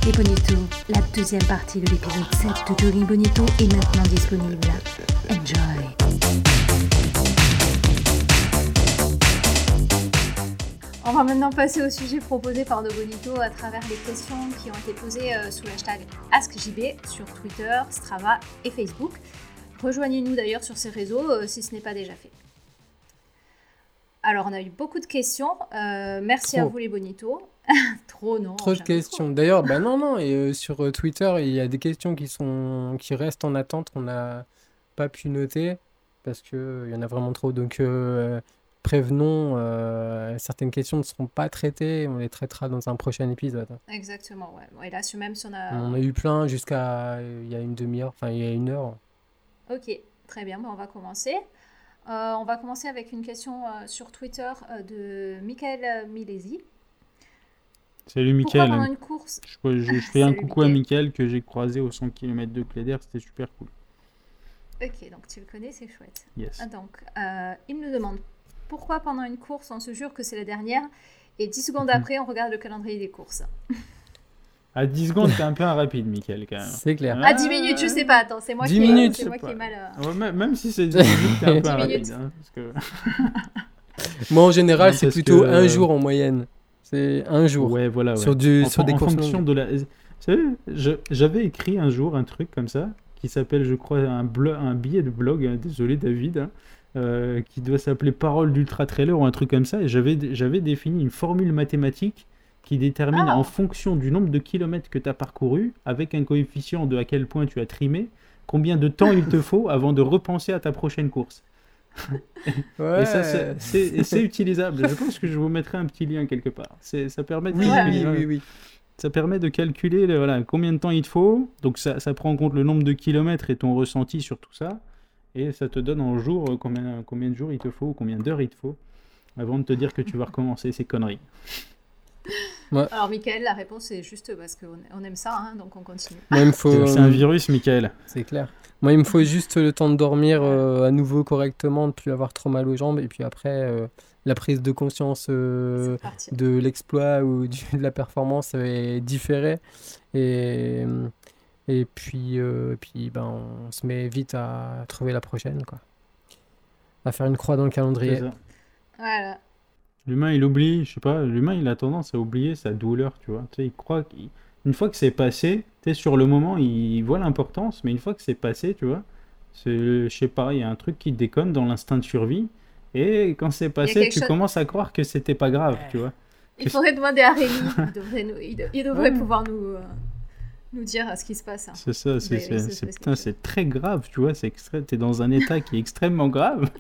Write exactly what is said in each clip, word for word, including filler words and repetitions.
Les Bonitos, la deuxième partie de l'épisode sept de Jogging Bonito est maintenant disponible. Enjoy! On va maintenant passer au sujet proposé par De Bonito à travers les questions qui ont été posées euh, sous l'hashtag AskJB sur Twitter, Strava et Facebook. Rejoignez-nous d'ailleurs sur ces réseaux euh, si ce n'est pas déjà fait. Alors, on a eu beaucoup de questions. Euh, merci Trop. à vous les Bonitos. Trop, non. Trop de questions. Trop. D'ailleurs, bah non, non. Et euh, sur euh, Twitter, il y a des questions qui sont qui restent en attente qu'on n'a pas pu noter parce que euh, il y en a vraiment trop. Donc, euh, prévenons, euh, certaines questions ne seront pas traitées. On les traitera dans un prochain épisode. Exactement, ouais. Et là, même si on a... On a eu plein jusqu'à euh, il y a une demi-heure, enfin il y a une heure. Ok, très bien. Bon, on va commencer. Euh, on va commencer avec une question euh, sur Twitter euh, de Michael Milesi. Salut Mickaël. Pendant une course... Je, je, je fais un coucou Mickaël. à Mickaël que j'ai croisé au cent kilomètres de Cléder, c'était super cool. Ok, donc tu le connais, c'est chouette. Yes. Donc, euh, il me demande pourquoi pendant une course on se jure que c'est la dernière et dix secondes après on regarde le calendrier des courses. À dix secondes, t'es un peu un rapide, Mickaël, quand même. C'est clair. À dix minutes, je sais pas, attends, c'est moi dix qui, minutes, c'est moi pas... qui ai mal. Euh... Ouais, même, même si c'est dix minutes, t'es un peu un rapide. Hein, parce que... Moi, en général, non, c'est plutôt que... un jour en moyenne. C'est un jour. Ouais, voilà. Ouais. Sur, du, en, sur des en courses fonction longues. de la... Vous savez, je, j'avais écrit un jour un truc comme ça, qui s'appelle, je crois, un, blo- un billet de blog, hein, désolé David, hein, euh, qui doit s'appeler Parole d'Ultra Trailer ou un truc comme ça, et j'avais, j'avais défini une formule mathématique qui détermine Ah. en fonction du nombre de kilomètres que tu as parcouru, avec un coefficient de à quel point tu as trimé, combien de temps il te faut avant de repenser à ta prochaine course. Ouais. Et ça, c'est, c'est, et c'est utilisable. Je pense que je vous mettrai un petit lien quelque part. C'est, ça permet de Oui, calculer, oui, oui, oui. Ça permet de calculer le, voilà, combien de temps il te faut. Donc ça, ça prend en compte le nombre de kilomètres et ton ressenti sur tout ça. Et ça te donne en jours combien, combien de jours il te faut, combien d'heures il te faut, avant de te dire que tu vas recommencer ces conneries. Ouais. Alors, Mickaël, la réponse est juste parce qu'on on aime ça, hein, donc on continue. Moi, il me faut... C'est un virus, Mickaël. C'est clair. Moi, il me faut juste le temps de dormir euh, à nouveau correctement, de ne plus avoir trop mal aux jambes. Et puis après, euh, la prise de conscience euh, de l'exploit ou du, de la performance est différée. Et, et puis, euh, puis ben, on se met vite à trouver la prochaine, quoi. À faire une croix dans le calendrier. C'est ça. Voilà. L'humain, il oublie, je sais pas, l'humain, il a tendance à oublier sa douleur, tu vois. Tu sais, il croit qu'une fois que c'est passé, tu sais, sur le moment, il voit l'importance, mais une fois que c'est passé, tu vois, c'est, je sais pas, il y a un truc qui déconne dans l'instinct de survie, et quand c'est passé, tu chose... commences à croire que c'était pas grave, tu vois. Il que faudrait demander à Rémi, il devrait, nous, il de, il devrait ouais. pouvoir nous, euh, nous dire ce qui se passe. Hein. C'est ça, c'est, c'est, c'est, c'est, putain, c'est très grave, tu vois, c'est extra... t'es dans un état qui est extrêmement grave.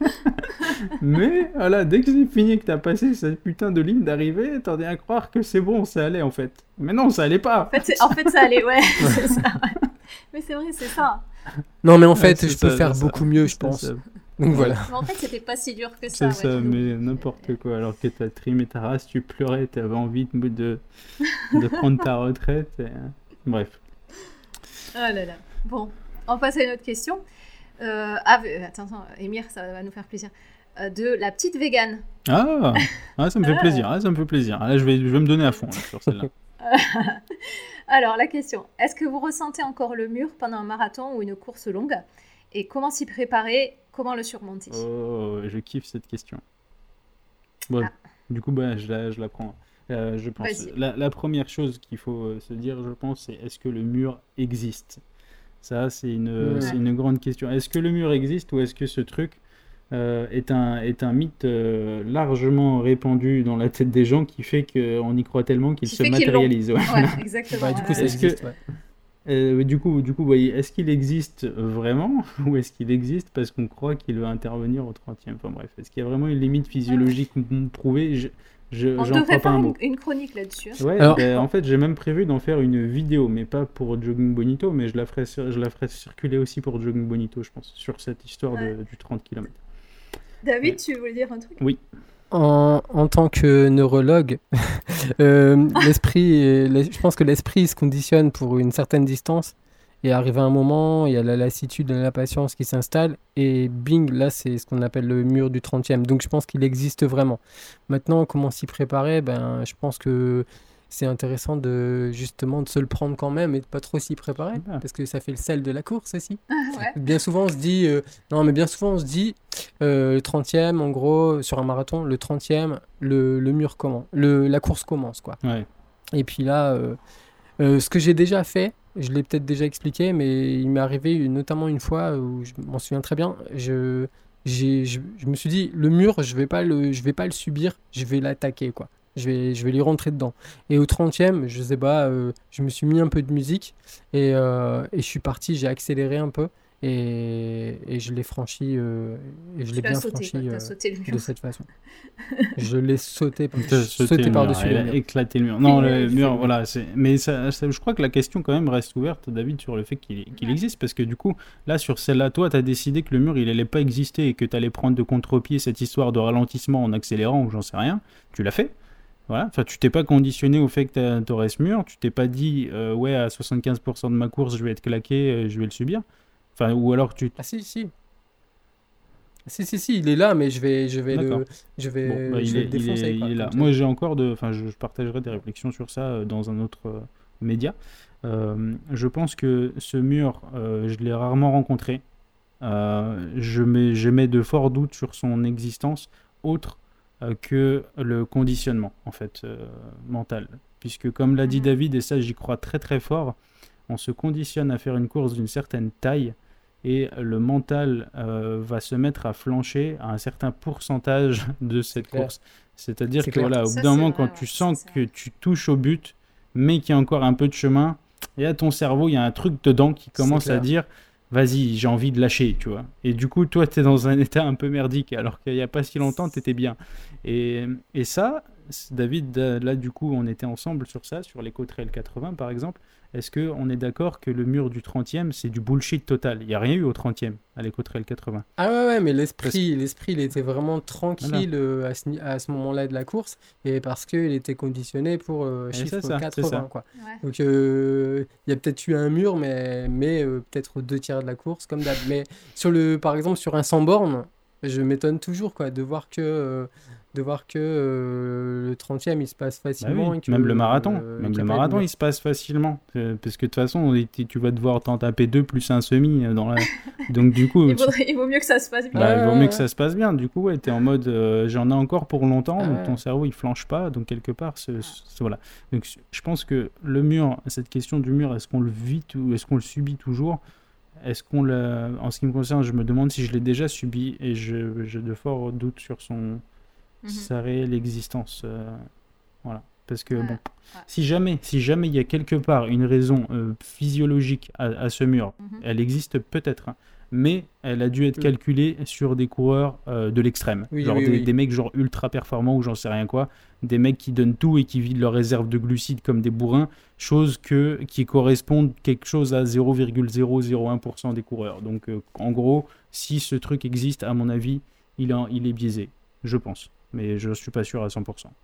Mais voilà, dès que c'est fini, que t'as passé cette putain de ligne d'arrivée, t'en es à croire que c'est bon, ça allait en fait. Mais non, ça allait pas. En fait, c'est... En fait ça allait, ouais. C'est ça, ouais. Mais c'est vrai, c'est ça. Non, mais en fait, ouais, je peux ça, faire ça. beaucoup mieux, je pense. Donc voilà. Mais en fait, c'était pas si dur que ça. C'est ouais, ça, mais n'importe quoi. Alors que t'as trimé ta race, tu pleurais, t'avais envie de, de, de prendre ta retraite. Et... Bref. Oh là là. Bon, on passe à une autre question. Euh, ah, attends, attends, Émir, ça va nous faire plaisir. Euh, de la petite végane. Ah, ah ça me fait plaisir, ah, ça me fait plaisir. Là, je vais, je vais me donner à fond là, sur celle-là. Alors, la question. Est-ce que vous ressentez encore le mur pendant un marathon ou une course longue ? Et comment s'y préparer ? Comment le surmonter ? Oh, je kiffe cette question. Bon, ah. Du coup, bah, je, la, je la prends. Euh, je pense. La, la première chose qu'il faut euh, se dire, je pense, c'est est-ce que le mur existe ? Ça, c'est une, ouais. c'est une grande question. Est-ce que le mur existe ou est-ce que ce truc euh, est, un, est un mythe euh, largement répandu dans la tête des gens qui fait qu'on y croit tellement qu'il qui se matérialise. Ouais. Ouais, exactement. Bah, du coup, ouais. ça existe, que, ouais. euh, du coup, du coup voyez, est-ce qu'il existe vraiment ou est-ce qu'il existe parce qu'on croit qu'il va intervenir au trentième ? Enfin bref, est-ce qu'il y a vraiment une limite physiologique ouais. prouvée ? je, Je, On j'en devrait crois pas un faire mot. une, une chronique là-dessus. Hein. Ouais, Alors- ben, en fait, j'ai même prévu d'en faire une vidéo, mais pas pour Jogging Bonito, mais je la ferai, cir- je la ferai circuler aussi pour Jogging Bonito, je pense, sur cette histoire de- Ouais. du trente kilomètres. David, Ouais. tu voulais dire un truc ? Oui, En, en tant que neurologue, euh, l'esprit, est- l'es- je pense que l'esprit se conditionne pour une certaine distance et arrive à un moment, il y a la lassitude, la patience qui s'installe et bing, là c'est ce qu'on appelle le mur du trentième. Donc je pense qu'il existe vraiment. Maintenant, comment s'y préparer ? Ben, je pense que c'est intéressant de justement de se le prendre quand même et de pas trop s'y préparer, ah. parce que ça fait le sel de la course aussi. Ouais. Bien souvent on se dit, euh, non mais bien souvent on se dit, euh, le trentième en gros sur un marathon, le trentième, le, le mur commence, le, la course commence quoi. Ouais. Et puis là, euh, euh, ce que j'ai déjà fait, je l'ai peut-être déjà expliqué, mais il m'est arrivé notamment une fois où je m'en souviens très bien, je, j'ai, je, je me suis dit, le mur, je vais pas le, je vais pas le subir, je vais l'attaquer quoi. Je vais, je vais lui rentrer dedans. Et au trentième, je sais pas, euh, je me suis mis un peu de musique et, euh, et je suis parti, j'ai accéléré un peu et, et je l'ai franchi, euh, et je l'ai bien sauté, franchi euh, de cette façon. Je l'ai sauté, sauté, sauté par-dessus le mur. Il a éclaté le mur. Non, le, le mur, voilà. C'est... Mais ça, ça, je crois que la question quand même reste ouverte, David, sur le fait qu'il, qu'il ouais. existe, parce que du coup, là, sur celle-là, toi, tu as décidé que le mur, il allait pas exister et que tu allais prendre de contre-pied cette histoire de ralentissement en accélérant ou j'en sais rien. Tu l'as fait. Voilà, enfin, tu t'es pas conditionné au fait que tu aurais ce mur, tu t'es pas dit euh, ouais, à soixante-quinze pour cent de ma course je vais être claqué, euh, je vais le subir. Enfin, ou alors tu. Ah si, si. Si, si, si, il est là, mais je vais, je vais le, je vais, bon, bah, je il, vais est, le défoncer. il, est, quoi, il est là. Moi, j'ai encore de, enfin, je, je partagerai des réflexions sur ça euh, dans un autre euh, média. Euh, je pense que ce mur, euh, je l'ai rarement rencontré. Euh, je mets, j'émets de forts doutes sur son existence, autre euh, que le conditionnement, en fait, euh, mental. Puisque, comme l'a dit David, et ça, j'y crois très très fort, on se conditionne à faire une course d'une certaine taille. Et le mental euh, va se mettre à flancher à un certain pourcentage de cette c'est course. C'est-à-dire c'est que clair. voilà, au ça, bout d'un moment, vrai, quand ouais, tu sens ça, que tu touches au but, mais qu'il y a encore un peu de chemin, et à ton cerveau, il y a un truc dedans qui commence à dire « Vas-y, j'ai envie de lâcher », tu vois. Et du coup, toi, tu es dans un état un peu merdique, alors qu'il n'y a pas si longtemps, tu étais bien. Et, et ça, David, là, du coup, on était ensemble sur ça, sur l'Eco-Trail quatre-vingts, par exemple. Est-ce qu'on est d'accord que le mur du trentième, c'est du bullshit total ? Il n'y a rien eu au trentième, à l'Eco-Trail quatre-vingts. Ah ouais, ouais, mais l'esprit, parce... l'esprit, il était vraiment tranquille voilà. euh, à ce, à ce moment-là de la course, et parce qu'il était conditionné pour euh, chiffre ça, quatre-vingts. Quoi. Ouais. Donc, euh, il y a peut-être eu un mur, mais, mais euh, peut-être aux deux tiers de la course, comme d'hab. Mais sur le, par exemple, sur un cent bornes, je m'étonne toujours quoi, de voir que... Euh, de voir que euh, le trentième il se passe facilement. Bah oui, que, même le marathon, euh, même le marathon il se passe facilement. Euh, parce que de toute façon, tu vas devoir t'en taper deux plus un semi. Dans la... Donc du coup... il, vaudrait, tu... il vaut mieux que ça se passe bien. Bah, ah, il vaut mieux ouais. que ça se passe bien. Du coup, ouais, tu es en mode euh, j'en ai encore pour longtemps, ah, donc ton ouais. cerveau il flanche pas. Donc quelque part, c'est, c'est, voilà. Donc je pense que le mur, cette question du mur, est-ce qu'on le vit ou est-ce qu'on le subit toujours ? Est-ce qu'on l'a... En ce qui me concerne, je me demande si je l'ai déjà subi et je, j'ai de forts doutes sur son... sa réelle existence. Euh, voilà. Parce que, ouais, bon, ouais. si jamais si jamais il y a quelque part une raison euh, physiologique à, à ce mur, mm-hmm. elle existe peut-être, hein, mais elle a dû être calculée sur des coureurs euh, de l'extrême. Oui, genre oui, des, oui. des mecs genre ultra performants ou j'en sais rien quoi, des mecs qui donnent tout et qui vident leurs réserves de glucides comme des bourrins, chose que, qui correspondent quelque chose à zéro virgule zéro zéro un pour cent des coureurs. Donc, euh, en gros, si ce truc existe, à mon avis, il, en, il est biaisé, je pense. Mais je ne suis pas sûr à cent pour cent.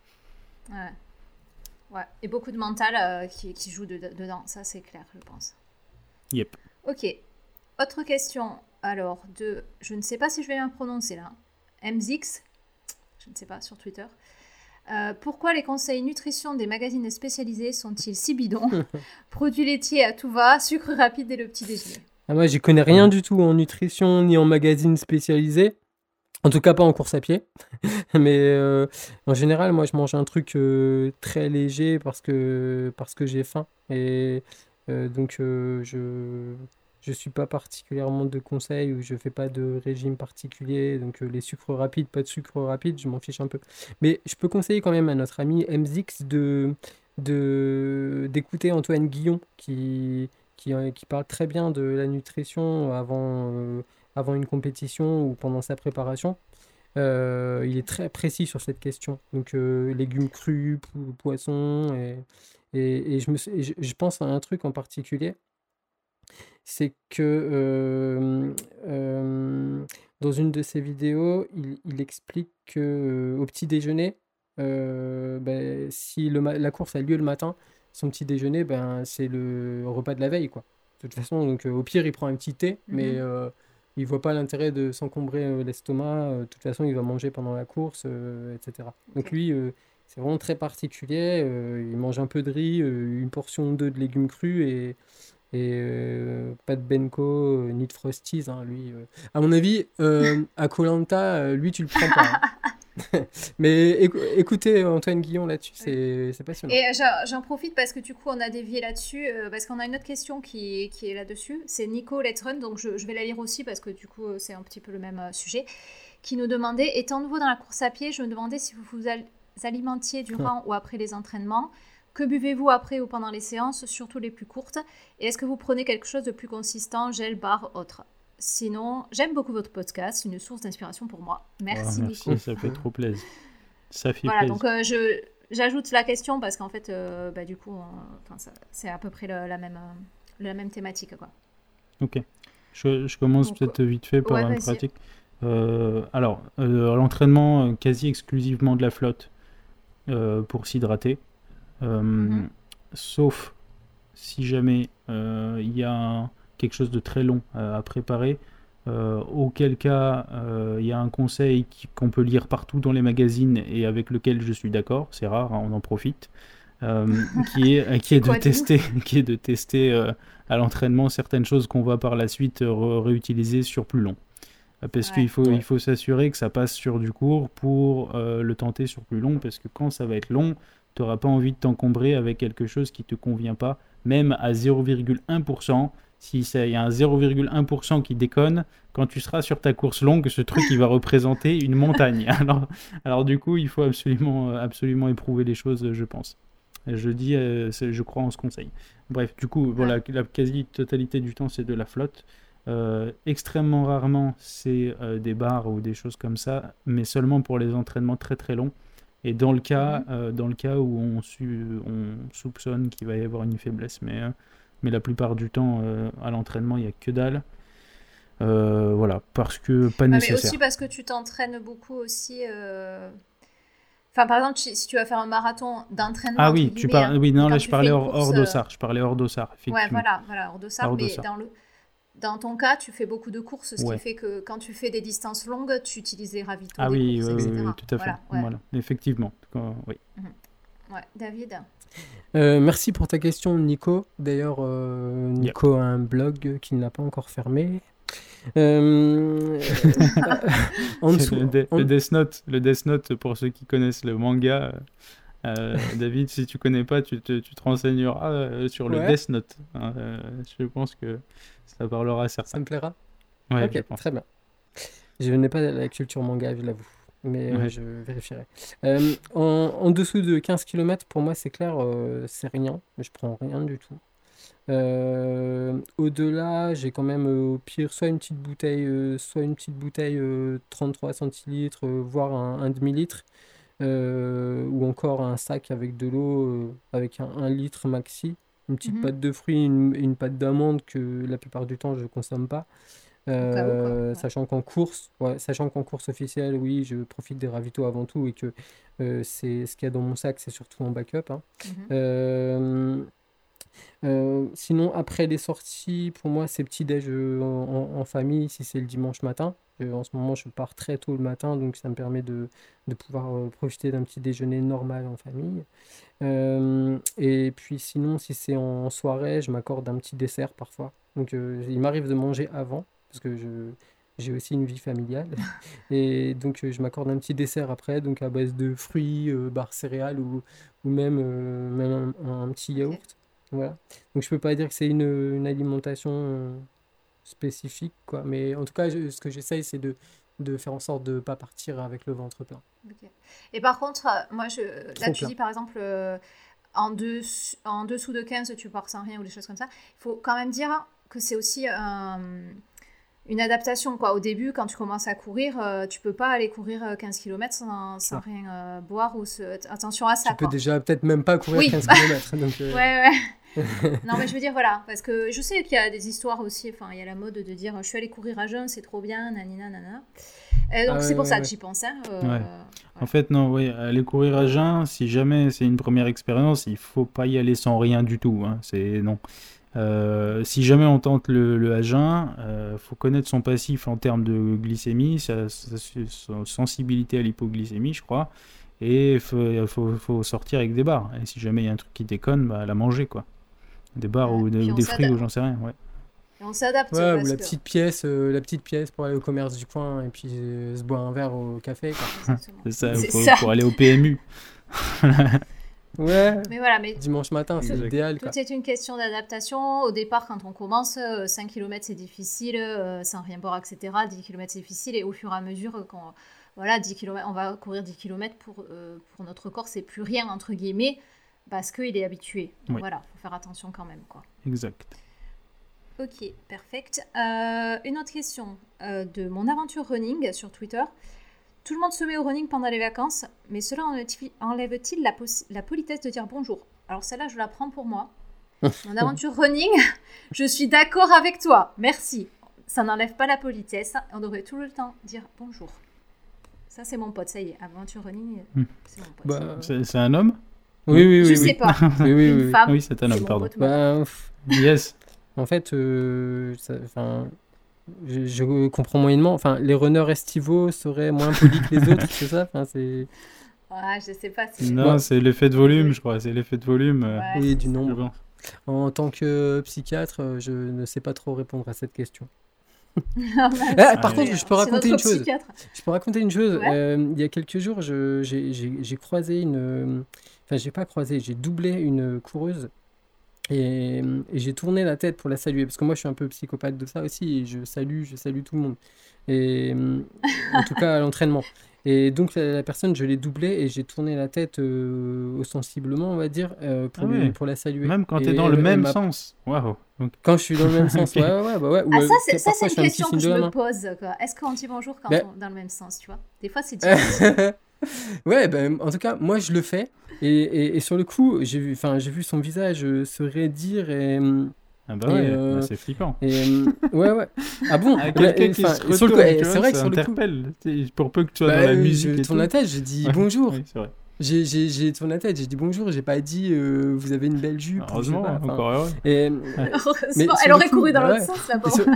Ouais. Ouais. Et beaucoup de mental euh, qui, qui joue de, de, dedans, ça c'est clair, je pense. Yep. Ok. Autre question, alors, de, je ne sais pas si je vais bien prononcer là, M Z X, je ne sais pas, sur Twitter. Euh, pourquoi les conseils nutrition des magazines spécialisés sont-ils si bidons ? Produits laitiers à tout va, sucre rapide et le petit déjeuner. Ah, moi, j'y connais rien du tout en nutrition ni en magazine spécialisé. En tout cas, pas en course à pied. Mais euh, en général, moi, je mange un truc euh, très léger parce que, parce que j'ai faim. Et euh, donc, euh, je ne suis pas particulièrement de conseils ou je ne fais pas de régime particulier. Donc, euh, les sucres rapides, pas de sucre rapide, je m'en fiche un peu. Mais je peux conseiller quand même à notre ami M Z X de, de, d'écouter Antoine Guillon qui, qui, qui parle très bien de la nutrition avant... Euh, avant une compétition ou pendant sa préparation. Euh, il est très précis sur cette question. Donc, euh, légumes crus, po- poissons. Et, et, et, je, me, et je, je pense à un truc en particulier. C'est que euh, euh, dans une de ses vidéos, il, il explique qu'au euh, petit déjeuner, euh, ben, si le ma- la course a lieu le matin, son petit déjeuner, ben, c'est le repas de la veille, quoi. De toute façon, donc, euh, au pire, il prend un petit thé, mm-hmm. mais... Euh, il ne voit pas l'intérêt de s'encombrer euh, l'estomac. Euh, de toute façon, il va manger pendant la course, euh, et cetera. Donc lui, euh, c'est vraiment très particulier. Euh, il mange un peu de riz, euh, une portion ou deux de légumes crus et, et euh, pas de Benko euh, ni de Frosties. Hein, lui, euh. À mon avis, euh, à Koh Lanta, euh, lui, tu le prends pas. Hein. Mais éc- écoutez Antoine Guillon là-dessus, c'est, c'est passionnant. Et j'en, j'en profite parce que du coup on a dévié là-dessus, euh, parce qu'on a une autre question qui, qui est là-dessus. C'est Nico Let's Run, donc je, je vais la lire aussi parce que du coup c'est un petit peu le même euh, sujet, qui nous demandait, étant nouveau dans la course à pied, je me demandais si vous vous al- alimentiez durant ou après les entraînements. Que buvez-vous après ou pendant les séances, surtout les plus courtes? Et est-ce que vous prenez quelque chose de plus consistant, gel, bar, autre? Sinon, j'aime beaucoup votre podcast, c'est une source d'inspiration pour moi. Merci, oh, merci Nico. Ça fait trop plaisir. Ça fait voilà, plaisir. donc euh, je, j'ajoute la question parce qu'en fait, euh, bah, du coup, on, ça, c'est à peu près le, la, même, euh, la même thématique, quoi. Ok. Je, je commence donc, peut-être vite fait par ouais, une pratique. Euh, alors, euh, l'entraînement quasi exclusivement de la flotte euh, pour s'hydrater. Euh, mm-hmm. Sauf si jamais il euh, y a un, quelque chose de très long à, à préparer, euh, auquel cas il euh, y a un conseil qui, qu'on peut lire partout dans les magazines et avec lequel je suis d'accord, c'est rare, hein, on en profite, euh, qui est, qui est de tester, qui est de tester euh, à l'entraînement certaines choses qu'on va par la suite re- réutiliser sur plus long. Parce ouais, qu'il faut, ouais. il faut s'assurer que ça passe sur du court pour euh, le tenter sur plus long, parce que quand ça va être long, tu n'auras pas envie de t'encombrer avec quelque chose qui ne te convient pas, même à zéro virgule un pour cent. Si il y a un zéro virgule un pour cent qui déconne, quand tu seras sur ta course longue, ce truc il va représenter une montagne. Alors, alors du coup, il faut absolument, absolument éprouver les choses, je pense. Je dis, euh, je crois en ce conseil. Bref, du coup, voilà, la quasi-totalité du temps, c'est de la flotte. Euh, extrêmement rarement, c'est euh, des bars ou des choses comme ça, mais seulement pour les entraînements très très longs. Et dans le cas, mmh. euh, dans le cas où on, su, on soupçonne qu'il va y avoir une faiblesse, mais, euh, mais la plupart du temps, euh, à l'entraînement, il n'y a que dalle. Euh, voilà, parce que pas nécessaire. Ah, mais aussi parce que tu t'entraînes beaucoup aussi. Euh... Enfin, par exemple, si tu vas faire un marathon d'entraînement. Ah oui, tu parles. Oui, non, là je parlais hors, course, hors dossard. Je parlais hors dossard. Effectivement. Ouais, voilà, voilà, hors dossard. Hors mais dossard. dans le. Dans ton cas, tu fais beaucoup de courses, ce ouais. qui fait que quand tu fais des distances longues, tu utilises les ravitaux ah des oui, courses, oui, et cetera. Oui, tout à fait. Voilà, ouais. Voilà. Effectivement. Oui. Mmh. Ouais. David euh, merci pour ta question, Nico. D'ailleurs, euh, Nico yep. a un blog qu'il n'a pas encore fermé. Euh... en dessous, le, de- en... le Death Note, le Death Note, pour ceux qui connaissent le manga... Euh, David, si tu connais pas, tu te, tu te renseigneras euh, sur le ouais. Death Note. Hein, euh, je pense que ça parlera à certains. Ça me plaira. Ouais, ok, très bien. Je n'ai pas la culture manga, je l'avoue, mais ouais. euh, je vérifierai. Euh, en, en dessous de quinze kilomètres, pour moi, c'est clair, euh, c'est rien. Je prends rien du tout. Euh, au-delà, j'ai quand même euh, au pire soit une petite bouteille, euh, soit une petite bouteille euh, trente-trois centilitres, euh, voire un, un demi-litre. Euh, ou encore un sac avec de l'eau euh, avec un, un litre maxi, une petite mm-hmm. pâte de fruits, une, une pâte d'amande que la plupart du temps je consomme pas, euh, ouais. sachant qu'en course ouais, sachant qu'en course officielle oui je profite des ravitaux avant tout et que euh, c'est ce qu'il y a dans mon sac, c'est surtout en backup hein. mm-hmm. euh, Euh, sinon, après les sorties, pour moi, c'est petit-déj en, en, en famille, si c'est le dimanche matin. Euh, en ce moment, je pars très tôt le matin, donc ça me permet de, de pouvoir euh, profiter d'un petit déjeuner normal en famille. Euh, et puis sinon, si c'est en soirée, je m'accorde un petit dessert parfois. Donc, euh, il m'arrive de manger avant, parce que je... j'ai aussi une vie familiale. Et donc, euh, je m'accorde un petit dessert après, donc à base de fruits, euh, barres céréales ou, ou même, euh, même un, un petit yaourt. Okay. Voilà. Donc je peux pas dire que c'est une, une alimentation euh, spécifique, quoi. Mais en tout cas, je, ce que j'essaye, c'est de, de faire en sorte de ne pas partir avec le ventre plein. Okay. Et par contre, moi, je, là, tu dis par exemple, euh, en, deux, en dessous de quinze, tu pars sans rien ou des choses comme ça. Il faut quand même dire que c'est aussi euh, une adaptation, quoi. Au début, quand tu commences à courir, euh, tu peux pas aller courir quinze kilomètres sans, sans rien euh, boire ou se... attention à ça. Tu quoi. peux déjà peut-être même pas courir oui. quinze kilomètres. Donc, euh... ouais, ouais. Non, mais je veux dire, voilà, parce que je sais qu'il y a des histoires aussi, enfin, il y a la mode de dire je suis allée courir à jeun, c'est trop bien, nanina, nanana. Euh, donc, ah, c'est pour ouais, ça ouais. que j'y pense. Hein, euh, ouais. ouais. En fait, non, oui, aller courir à jeun, si jamais c'est une première expérience, il faut pas y aller sans rien du tout. Hein, c'est non. Euh, si jamais on tente le, le à jeun, il euh, faut connaître son passif en termes de glycémie, sa, sa, sa sensibilité à l'hypoglycémie, je crois. et il faut, faut, faut sortir avec des barres. Et si jamais il y a un truc qui déconne, bah, la manger, quoi. Des barres ouais, ou des, ou des fruits ou j'en sais rien, ouais. Et on s'adapte. Ouais, ou la que... petite pièce, euh, la petite pièce pour aller au commerce du coin et puis euh, se boire un verre au café. Quoi. C'est ça, c'est faut, ça. pour aller au P M U. Ouais. Mais voilà, mais dimanche matin, c'est idéal. Tout est une question d'adaptation. Au départ, quand on commence, cinq kilomètres c'est difficile, euh, sans rien boire, et cetera. dix kilomètres c'est difficile, et au fur et à mesure, quand voilà, dix kilomètres, on va courir dix kilomètres pour, euh, pour notre corps, c'est plus rien entre guillemets, parce qu'il est habitué. Donc oui. Voilà, faut faire attention quand même, quoi. Exact. Ok, perfect. Euh, une autre question euh, de mon aventure running sur Twitter. Tout le monde se met au running pendant les vacances, mais cela enlève-t-il la, pos- la politesse de dire bonjour? Alors celle-là, je la prends pour moi. Mon aventure running, je suis d'accord avec toi, merci. Ça n'enlève pas la politesse, on devrait tout le temps dire bonjour. Ça, c'est mon pote, ça y est, aventure running, c'est mon pote. Bah, c'est, c'est un homme? Oui, oui, oui. Je oui, sais oui. pas. oui, oui, Une oui. femme. Oui, c'est un homme, c'est pardon. Pote, bah, yes. En fait, euh, ça, je, je comprends moyennement. Enfin, les runners estivaux seraient moins polis que les autres, c'est ça enfin, c'est... Ouais, je sais pas. C'est... Non, Ouais. c'est l'effet de volume, je crois. C'est l'effet de volume. Euh... Ouais, oui, c'est du ça. nombre. En tant que psychiatre, je ne sais pas trop répondre à cette question. Non, ah, par ouais. contre, je peux raconter une chose. Psychiatre. Je peux raconter une chose. Ouais. Euh, il y a quelques jours, je, j'ai, j'ai, j'ai croisé une... Enfin, j'ai pas croisé, j'ai doublé une coureuse. Et, et j'ai tourné la tête pour la saluer, parce que moi je suis un peu psychopathe de ça aussi, et je salue, je salue tout le monde, et en tout cas à l'entraînement. Et donc la, la personne, je l'ai doublée et j'ai tourné la tête euh, ostensiblement, on va dire, euh, pour, ah lui, ouais. pour la saluer. Même quand et t'es dans elle, le même m'a... sens. Waouh. Donc... Quand je suis dans le même sens, ouais, ouais, ouais, bah ouais. Ah, Ou, ça, c'est, euh, ça, c'est une je question que je me main. pose. Quoi. Est-ce qu'on dit bonjour quand bah... on est dans le même sens, tu vois? Des fois, c'est difficile. Ouais, ben, en tout cas, moi je le fais. Et, et, et sur le coup, j'ai vu, j'ai vu son visage se raidir et. Ah bah ouais, et, euh, bah c'est flippant. Et, ouais, ouais. Ah bon ah, quelqu'un qui se retourne, coup, c'est vois, vrai que ça sur interpelle. Le coup... Pour peu que tu sois bah, dans la musique. Je tourne la tête, j'ai dit ouais. bonjour. Oui, c'est vrai. J'ai, j'ai, j'ai tourné la tête, j'ai dit bonjour, j'ai pas dit euh, vous avez une belle jupe. Heureusement, pas, encore heureux. Et, mais elle aurait coup, couru dans bah l'autre ouais. sens là-bas. Sur...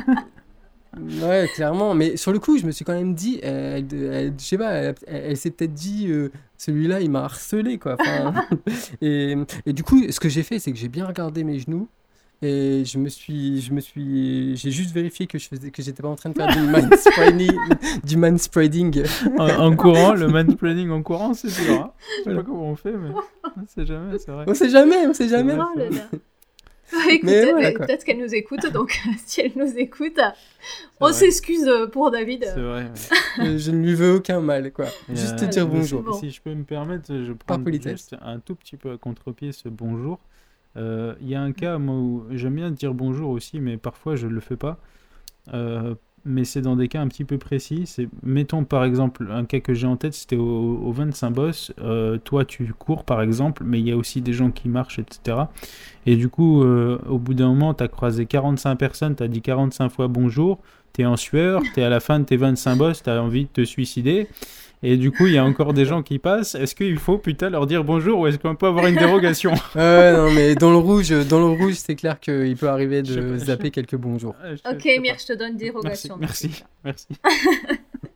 Ouais, clairement, mais sur le coup, je me suis quand même dit, elle, elle, elle, je sais pas, elle, elle, elle s'est peut-être dit, euh, celui-là, il m'a harcelé, quoi. Enfin, et, et du coup, ce que j'ai fait, c'est que j'ai bien regardé mes genoux et je me suis, je me suis, j'ai juste vérifié que je faisais, que j'étais pas en train de faire du manspreading, du manspreading. En, en courant, le manspreading en courant, c'est dur. Hein. Je sais pas comment on fait, mais on sait jamais, c'est vrai. On sait jamais, on sait jamais. Oh là là. Écoute, mais voilà, peut-être qu'elle nous écoute, donc si elle nous écoute, c'est on vrai. S'excuse pour David. C'est vrai. Ouais. Je ne lui veux aucun mal, quoi. Et juste euh, te dire bonjour. Bon. Si je peux me permettre, je prends juste un tout petit peu à contre-pied ce bonjour. Il euh, y a un cas moi, où j'aime bien dire bonjour aussi, mais parfois je ne le fais pas. Euh, mais c'est dans des cas un petit peu précis. C'est, mettons par exemple, un cas que j'ai en tête, c'était au, au vingt-cinq Boss. Euh, toi, tu cours par exemple, mais il y a aussi des gens qui marchent, et cetera. Et du coup, euh, au bout d'un moment, tu as croisé quarante-cinq personnes, tu as dit quarante-cinq fois bonjour, tu es en sueur, tu es à la fin de tes vingt-cinq Boss, tu as envie de te suicider. Et du coup, il y a encore des gens qui passent. Est-ce qu'il faut, putain, leur dire bonjour ou est-ce qu'on peut avoir une dérogation ? euh, Non, mais dans le rouge, dans le rouge, c'est clair qu'il peut arriver de je, zapper je... quelques bonjours. Je, ok, Mir, je te donne dérogation. Merci, merci. merci.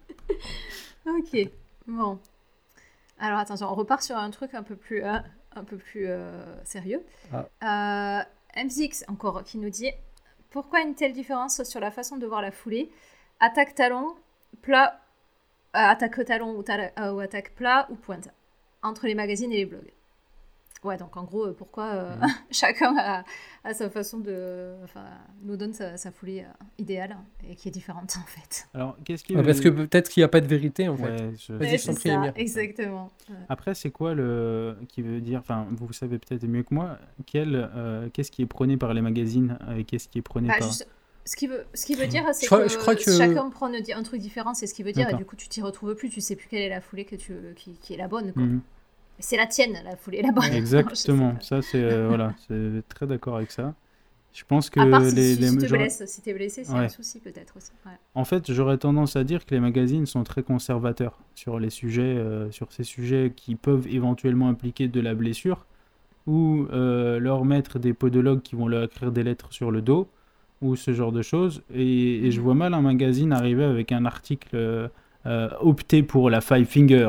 Ok, bon. Alors, attention, on repart sur un truc un peu plus, euh, un peu plus euh, sérieux. Ah. Euh, M Z X, encore, qui nous dit « Pourquoi une telle différence sur la façon de voir la foulée ? Attaque talon, plat... Euh, attaque talon ou, ta- euh, ou attaque plat ou pointe entre les magazines et les blogs. » Ouais, donc en gros, euh, pourquoi euh, mmh. chacun a, a sa façon de... Enfin, nous donne sa, sa foulée euh, idéale et qui est différente en fait. Alors, qu'est-ce qui... Ouais, parce que peut-être qu'il n'y a pas de vérité en fait. Ouais, je... ouais, c'est ça, Emir. Exactement. Ouais. Après, c'est quoi le... qui veut dire... Enfin, vous savez peut-être mieux que moi, quel, euh, qu'est-ce qui est prôné par les magazines et qu'est-ce qui est prôné bah, par... Juste... Ce qui, veut, ce qui veut dire, c'est je crois, que, je crois que chacun prend un truc différent, c'est ce qui veut dire, D'accord. Et du coup, tu t'y retrouves plus, tu sais plus quelle est la foulée que tu, qui, qui est la bonne. Quoi. Mm-hmm. C'est la tienne, la foulée, la bonne. Exactement, ça, c'est, euh, voilà, c'est très d'accord avec ça. Je pense que à part si, les, si, les... si tu te blesses, si t'es blessé, c'est ouais. un souci peut-être aussi. Ouais. En fait, j'aurais tendance à dire que les magazines sont très conservateurs sur les sujets, euh, sur ces sujets qui peuvent éventuellement impliquer de la blessure, ou euh, leur mettre des podologues qui vont leur écrire des lettres sur le dos, ou ce genre de choses, et, et je vois mal un magazine arriver avec un article euh, euh, opté pour la Five Fingers,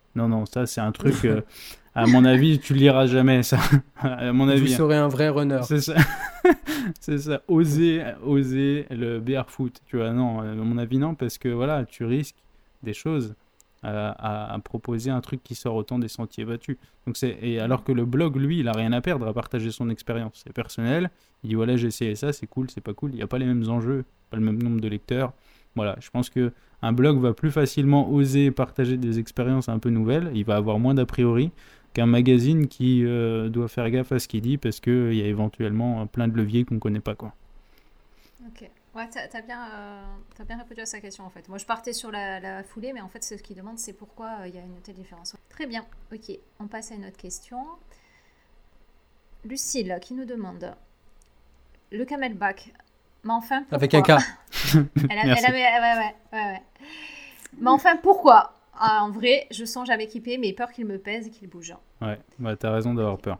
Non, non, ça, c'est un truc... Euh, à mon avis, tu le liras jamais, ça. À mon avis. Vous serez un vrai runner. C'est ça. C'est ça. Oser, oser le barefoot. Tu vois, non, à mon avis, non, parce que voilà, tu risques des choses à, à, à proposer un truc qui sort autant des sentiers battus. Donc c'est, et alors que le blog, lui, il a rien à perdre à partager son expérience. C'est personnel. Il dit voilà, j'ai essayé ça, c'est cool, c'est pas cool. Il n'y a pas les mêmes enjeux, pas le même nombre de lecteurs. Voilà, je pense que un blog va plus facilement oser partager des expériences un peu nouvelles. Il va avoir moins d'a priori qu'un magazine qui euh, doit faire gaffe à ce qu'il dit parce qu'il euh, y a éventuellement plein de leviers qu'on ne connaît pas, quoi. Ok. Ouais, t'as, t'as, bien, euh, t'as bien répondu à sa question, en fait. Moi, je partais sur la, la foulée, mais en fait, ce qu'il demande, c'est pourquoi il euh, y a une telle différence. Très bien. Ok, on passe à une autre question. Lucille, qui nous demande... Le camelback, mais enfin, pourquoi? Avec un K. elle a, elle a, ouais, ouais, ouais, ouais. Mais enfin, pourquoi? Ah, en vrai, je sens jamais équipé, mais peur qu'il me pèse et qu'il bouge. Ouais, bah, t'as raison d'avoir peur.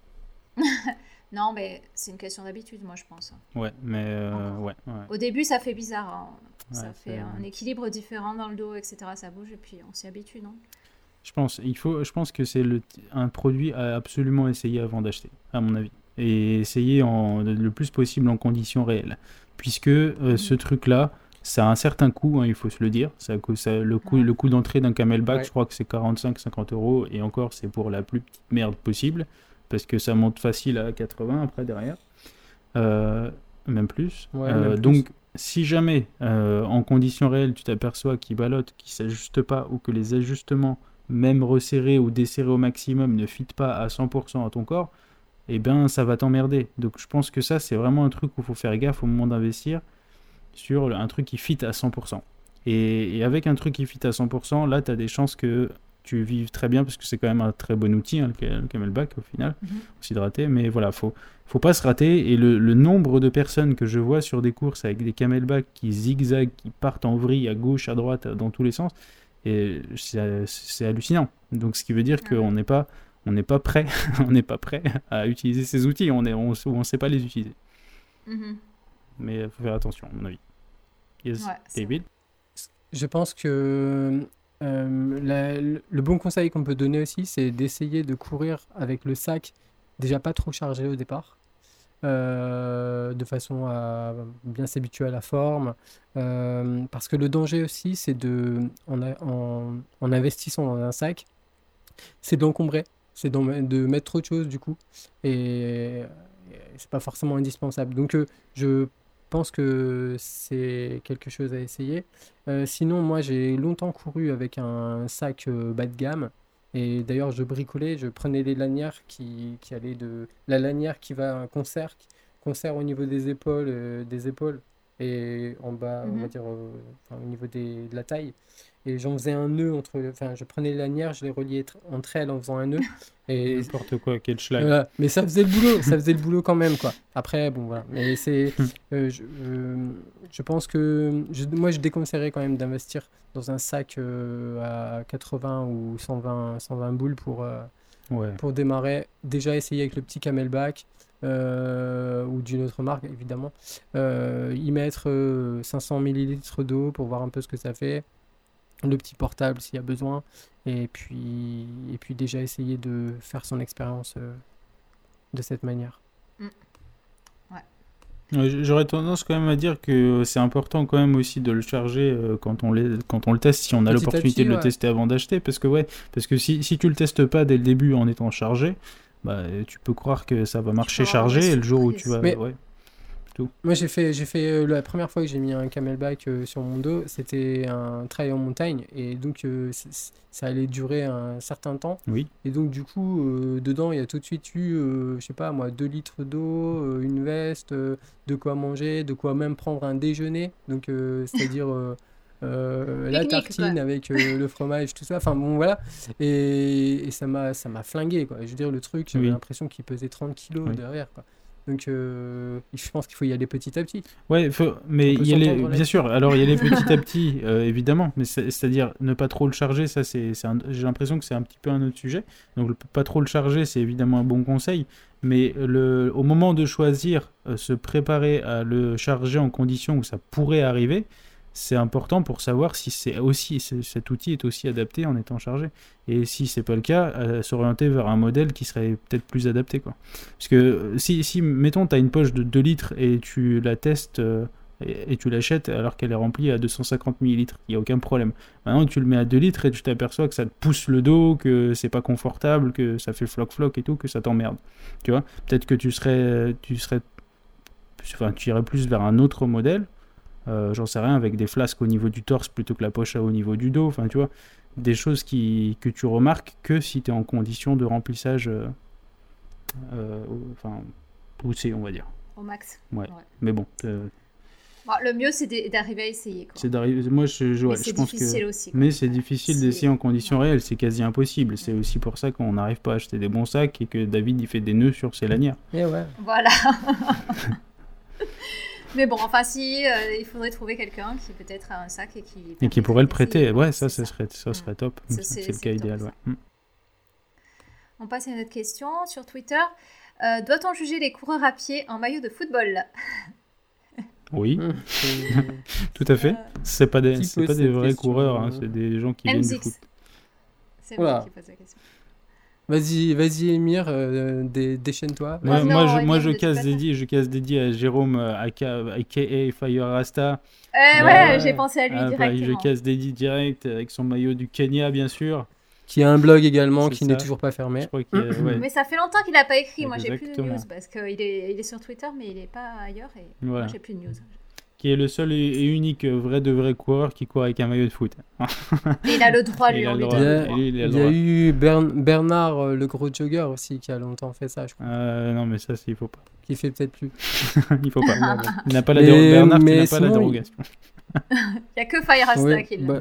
Non, mais c'est une question d'habitude, moi, je pense. Ouais, mais euh, ouais, ouais. Au début, ça fait bizarre. Hein. Ça ouais, fait un équilibre différent dans le dos, et cetera. Ça bouge et puis on s'y habitue, non? Je pense, il faut, je pense que c'est le, un produit à absolument essayer avant d'acheter, à mon avis. Et essayer en, le plus possible en conditions réelles. Puisque euh, mmh. ce truc-là, ça a un certain coût, hein, il faut se le dire. Ça, ça, le, coût, ouais. le coût d'entrée d'un camelback, ouais. je crois que c'est quarante-cinq à cinquante euros. Et encore, c'est pour la plus petite merde possible. Parce que ça monte facile à quatre-vingts après derrière. Euh, même plus. Ouais, euh, même plus. Donc, si jamais, euh, en conditions réelles, tu t'aperçois qu'il ballotte, qu'il ne s'ajuste pas, ou que les ajustements, même resserrés ou desserrés au maximum, ne fitent pas à cent pour cent à ton corps, eh bien, ça va t'emmerder. Donc, je pense que ça, c'est vraiment un truc où il faut faire gaffe au moment d'investir sur un truc qui fit à cent pour cent. Et, et avec un truc qui fit à cent pour cent, là, tu as des chances que tu vives très bien, parce que c'est quand même un très bon outil, hein, le camelback, au final, mm-hmm. pour s'hydrater. Mais voilà, il faut, faut pas se rater. Et le, le nombre de personnes que je vois sur des courses avec des camelbacks qui zigzaguent, qui partent en vrille à gauche, à droite, dans tous les sens, et c'est, c'est hallucinant. Donc, ce qui veut dire ah qu'on n'est pas... On n'est pas prêt, on n'est pas prêt à utiliser ces outils, on ne on, on sait pas les utiliser. Mm-hmm. Mais il faut faire attention, à mon avis. Yes, ouais, David? Je pense que euh, la, le, le bon conseil qu'on peut donner aussi, c'est d'essayer de courir avec le sac déjà pas trop chargé au départ, euh, de façon à bien s'habituer à la forme. Euh, parce que le danger aussi, c'est de, en, en, en investissant dans un sac, c'est de l'encombrer. C'est de mettre trop de choses du coup et c'est pas forcément indispensable. Donc euh, je pense que c'est quelque chose à essayer. Euh, sinon moi j'ai longtemps couru avec un sac euh, bas de gamme et d'ailleurs je bricolais, je prenais les lanières qui, qui allaient de la lanière qui va à un concert, concert au niveau des épaules, euh, des épaules et en bas mm-hmm. on va dire euh, enfin, au niveau des, de la taille. Et j'en faisais un nœud entre... Enfin, je prenais les lanières, je les reliais tr- entre elles en faisant un nœud. Et... N'importe quoi, quel schlag. Voilà. Mais ça faisait le boulot, ça faisait le boulot quand même, quoi. Après, bon, voilà. Mais c'est... euh, je, euh, je pense que... Je, moi, je déconseillerais quand même d'investir dans un sac euh, à quatre-vingts ou cent vingt, cent vingt boules pour, euh, ouais. pour démarrer. Déjà, essayer avec le petit camelback. Euh, ou d'une autre marque, évidemment. Euh, y mettre euh, cinq cents millilitres d'eau pour voir un peu ce que ça fait. Le petit portable s'il y a besoin et puis, et puis déjà essayer de faire son expérience euh, de cette manière. Mmh. Ouais. J'aurais tendance quand même à dire que c'est important quand même aussi de le charger euh, quand, on les, quand on le teste, si on a petit l'opportunité petit, de ouais. le tester avant d'acheter, parce que, ouais, parce que si, si tu le testes pas dès le début en étant chargé, bah, tu peux croire que ça va marcher chargé et le jour où tu vas... Mais... Ouais. Moi j'ai fait, j'ai fait euh, la première fois que j'ai mis un camelback euh, sur mon dos, c'était un trail en montagne et donc euh, ça allait durer un certain temps. Oui. Et donc du coup euh, dedans il y a tout de suite eu, euh, je sais pas moi, deux litres d'eau, euh, une veste, euh, de quoi manger, de quoi même prendre un déjeuner. Donc euh, c'est-à-dire euh, euh, la tartine quoi. Avec euh, le fromage, tout ça. Enfin bon voilà. Et, et ça m'a, ça m'a flingué quoi. Je veux dire le truc, j'avais oui. l'impression qu'il pesait trente kilos oui. derrière quoi. Donc, euh, je pense qu'il faut y aller petit à petit. Ouais, faut, mais il y a les, bien sûr. Alors, il y a les petit à petit, euh, évidemment. Mais c'est, c'est-à-dire ne pas trop le charger, ça, c'est, c'est un, j'ai l'impression que c'est un petit peu un autre sujet. Donc, le, pas trop le charger, c'est évidemment un bon conseil. Mais le, au moment de choisir, euh, se préparer à le charger en conditions où ça pourrait arriver, c'est important pour savoir si c'est aussi, cet outil est aussi adapté en étant chargé. Et si c'est pas le cas, euh, s'orienter vers un modèle qui serait peut-être plus adapté, quoi. Parce que si, si mettons, tu as une poche de deux litres et tu la testes euh, et, et tu l'achètes alors qu'elle est remplie à deux cent cinquante millilitres, il n'y a aucun problème. Maintenant, tu le mets à deux litres et tu t'aperçois que ça te pousse le dos, que c'est pas confortable, que ça fait floc-floc et tout, que ça t'emmerde. Tu vois, peut-être que tu serais, tu serais, enfin, tu irais plus vers un autre modèle. Euh, j'en sais rien, avec des flasques au niveau du torse plutôt que la poche au niveau du dos, enfin tu vois, des choses qui, que tu remarques que si tu es en condition de remplissage euh, euh, enfin, poussé, on va dire. Au max. Ouais, ouais. Mais bon. Euh... Bon, le mieux, c'est d'arriver à essayer, quoi. C'est d'arriver... Moi, je, je, ouais, c'est je pense difficile que... aussi. Quoi. Mais c'est difficile c'est... d'essayer en conditions ouais. réelles, c'est quasi impossible. Ouais. C'est aussi pour ça qu'on n'arrive pas à acheter des bons sacs et que David, il fait des nœuds sur ses lanières. Et ouais. Voilà. Mais bon, enfin, si, euh, il faudrait trouver quelqu'un qui peut-être a un sac et qui... Et qui pourrait le prêter. Ouais, ça, ça, ça serait, ça serait top. Ça, c'est, c'est, c'est le cas idéal, ouais. Mm. On passe à une autre question sur Twitter. Euh, doit-on juger les coureurs à pied en maillot de football ? Oui, tout à fait. C'est pas des, c'est pas des vrais coureurs, hein, c'est des gens qui viennent du foot. C'est moi qui pose la question. Vas-y, vas-y, Émir, euh, dé- déchaîne-toi. Moi, non, moi, je, non, moi je, casse dédié, je casse dédié à Jérôme, a k a. Fire Rasta. Euh, ouais, ouais, j'ai pensé à lui ah, directement. Je casse dédié direct avec son maillot du Kenya, bien sûr. Qui a un blog également, c'est qui ça. n'est toujours pas fermé. Je crois qu'il a, ouais. Mais ça fait longtemps qu'il n'a pas écrit. Moi, Exactement. j'ai plus de news parce qu'il est, il est sur Twitter, mais il n'est pas ailleurs. Et voilà. Moi, j'ai plus de news. Qui est le seul et unique vrai de vrai coureur qui court avec un maillot de foot. Et il a le droit, lui, il on lui Il y donne a, le droit. il y a, il y a eu Bern, Bernard, euh, le gros jogger aussi, qui a longtemps fait ça, je crois. Euh, non, mais ça, il faut pas. Qui fait peut-être plus. Il faut pas. Il n'a pas la mais, déro- Bernard, mais tu n'as pas sinon, la dérogation. Il n'y a que Fire Rasta ouais, qui l'a. bah...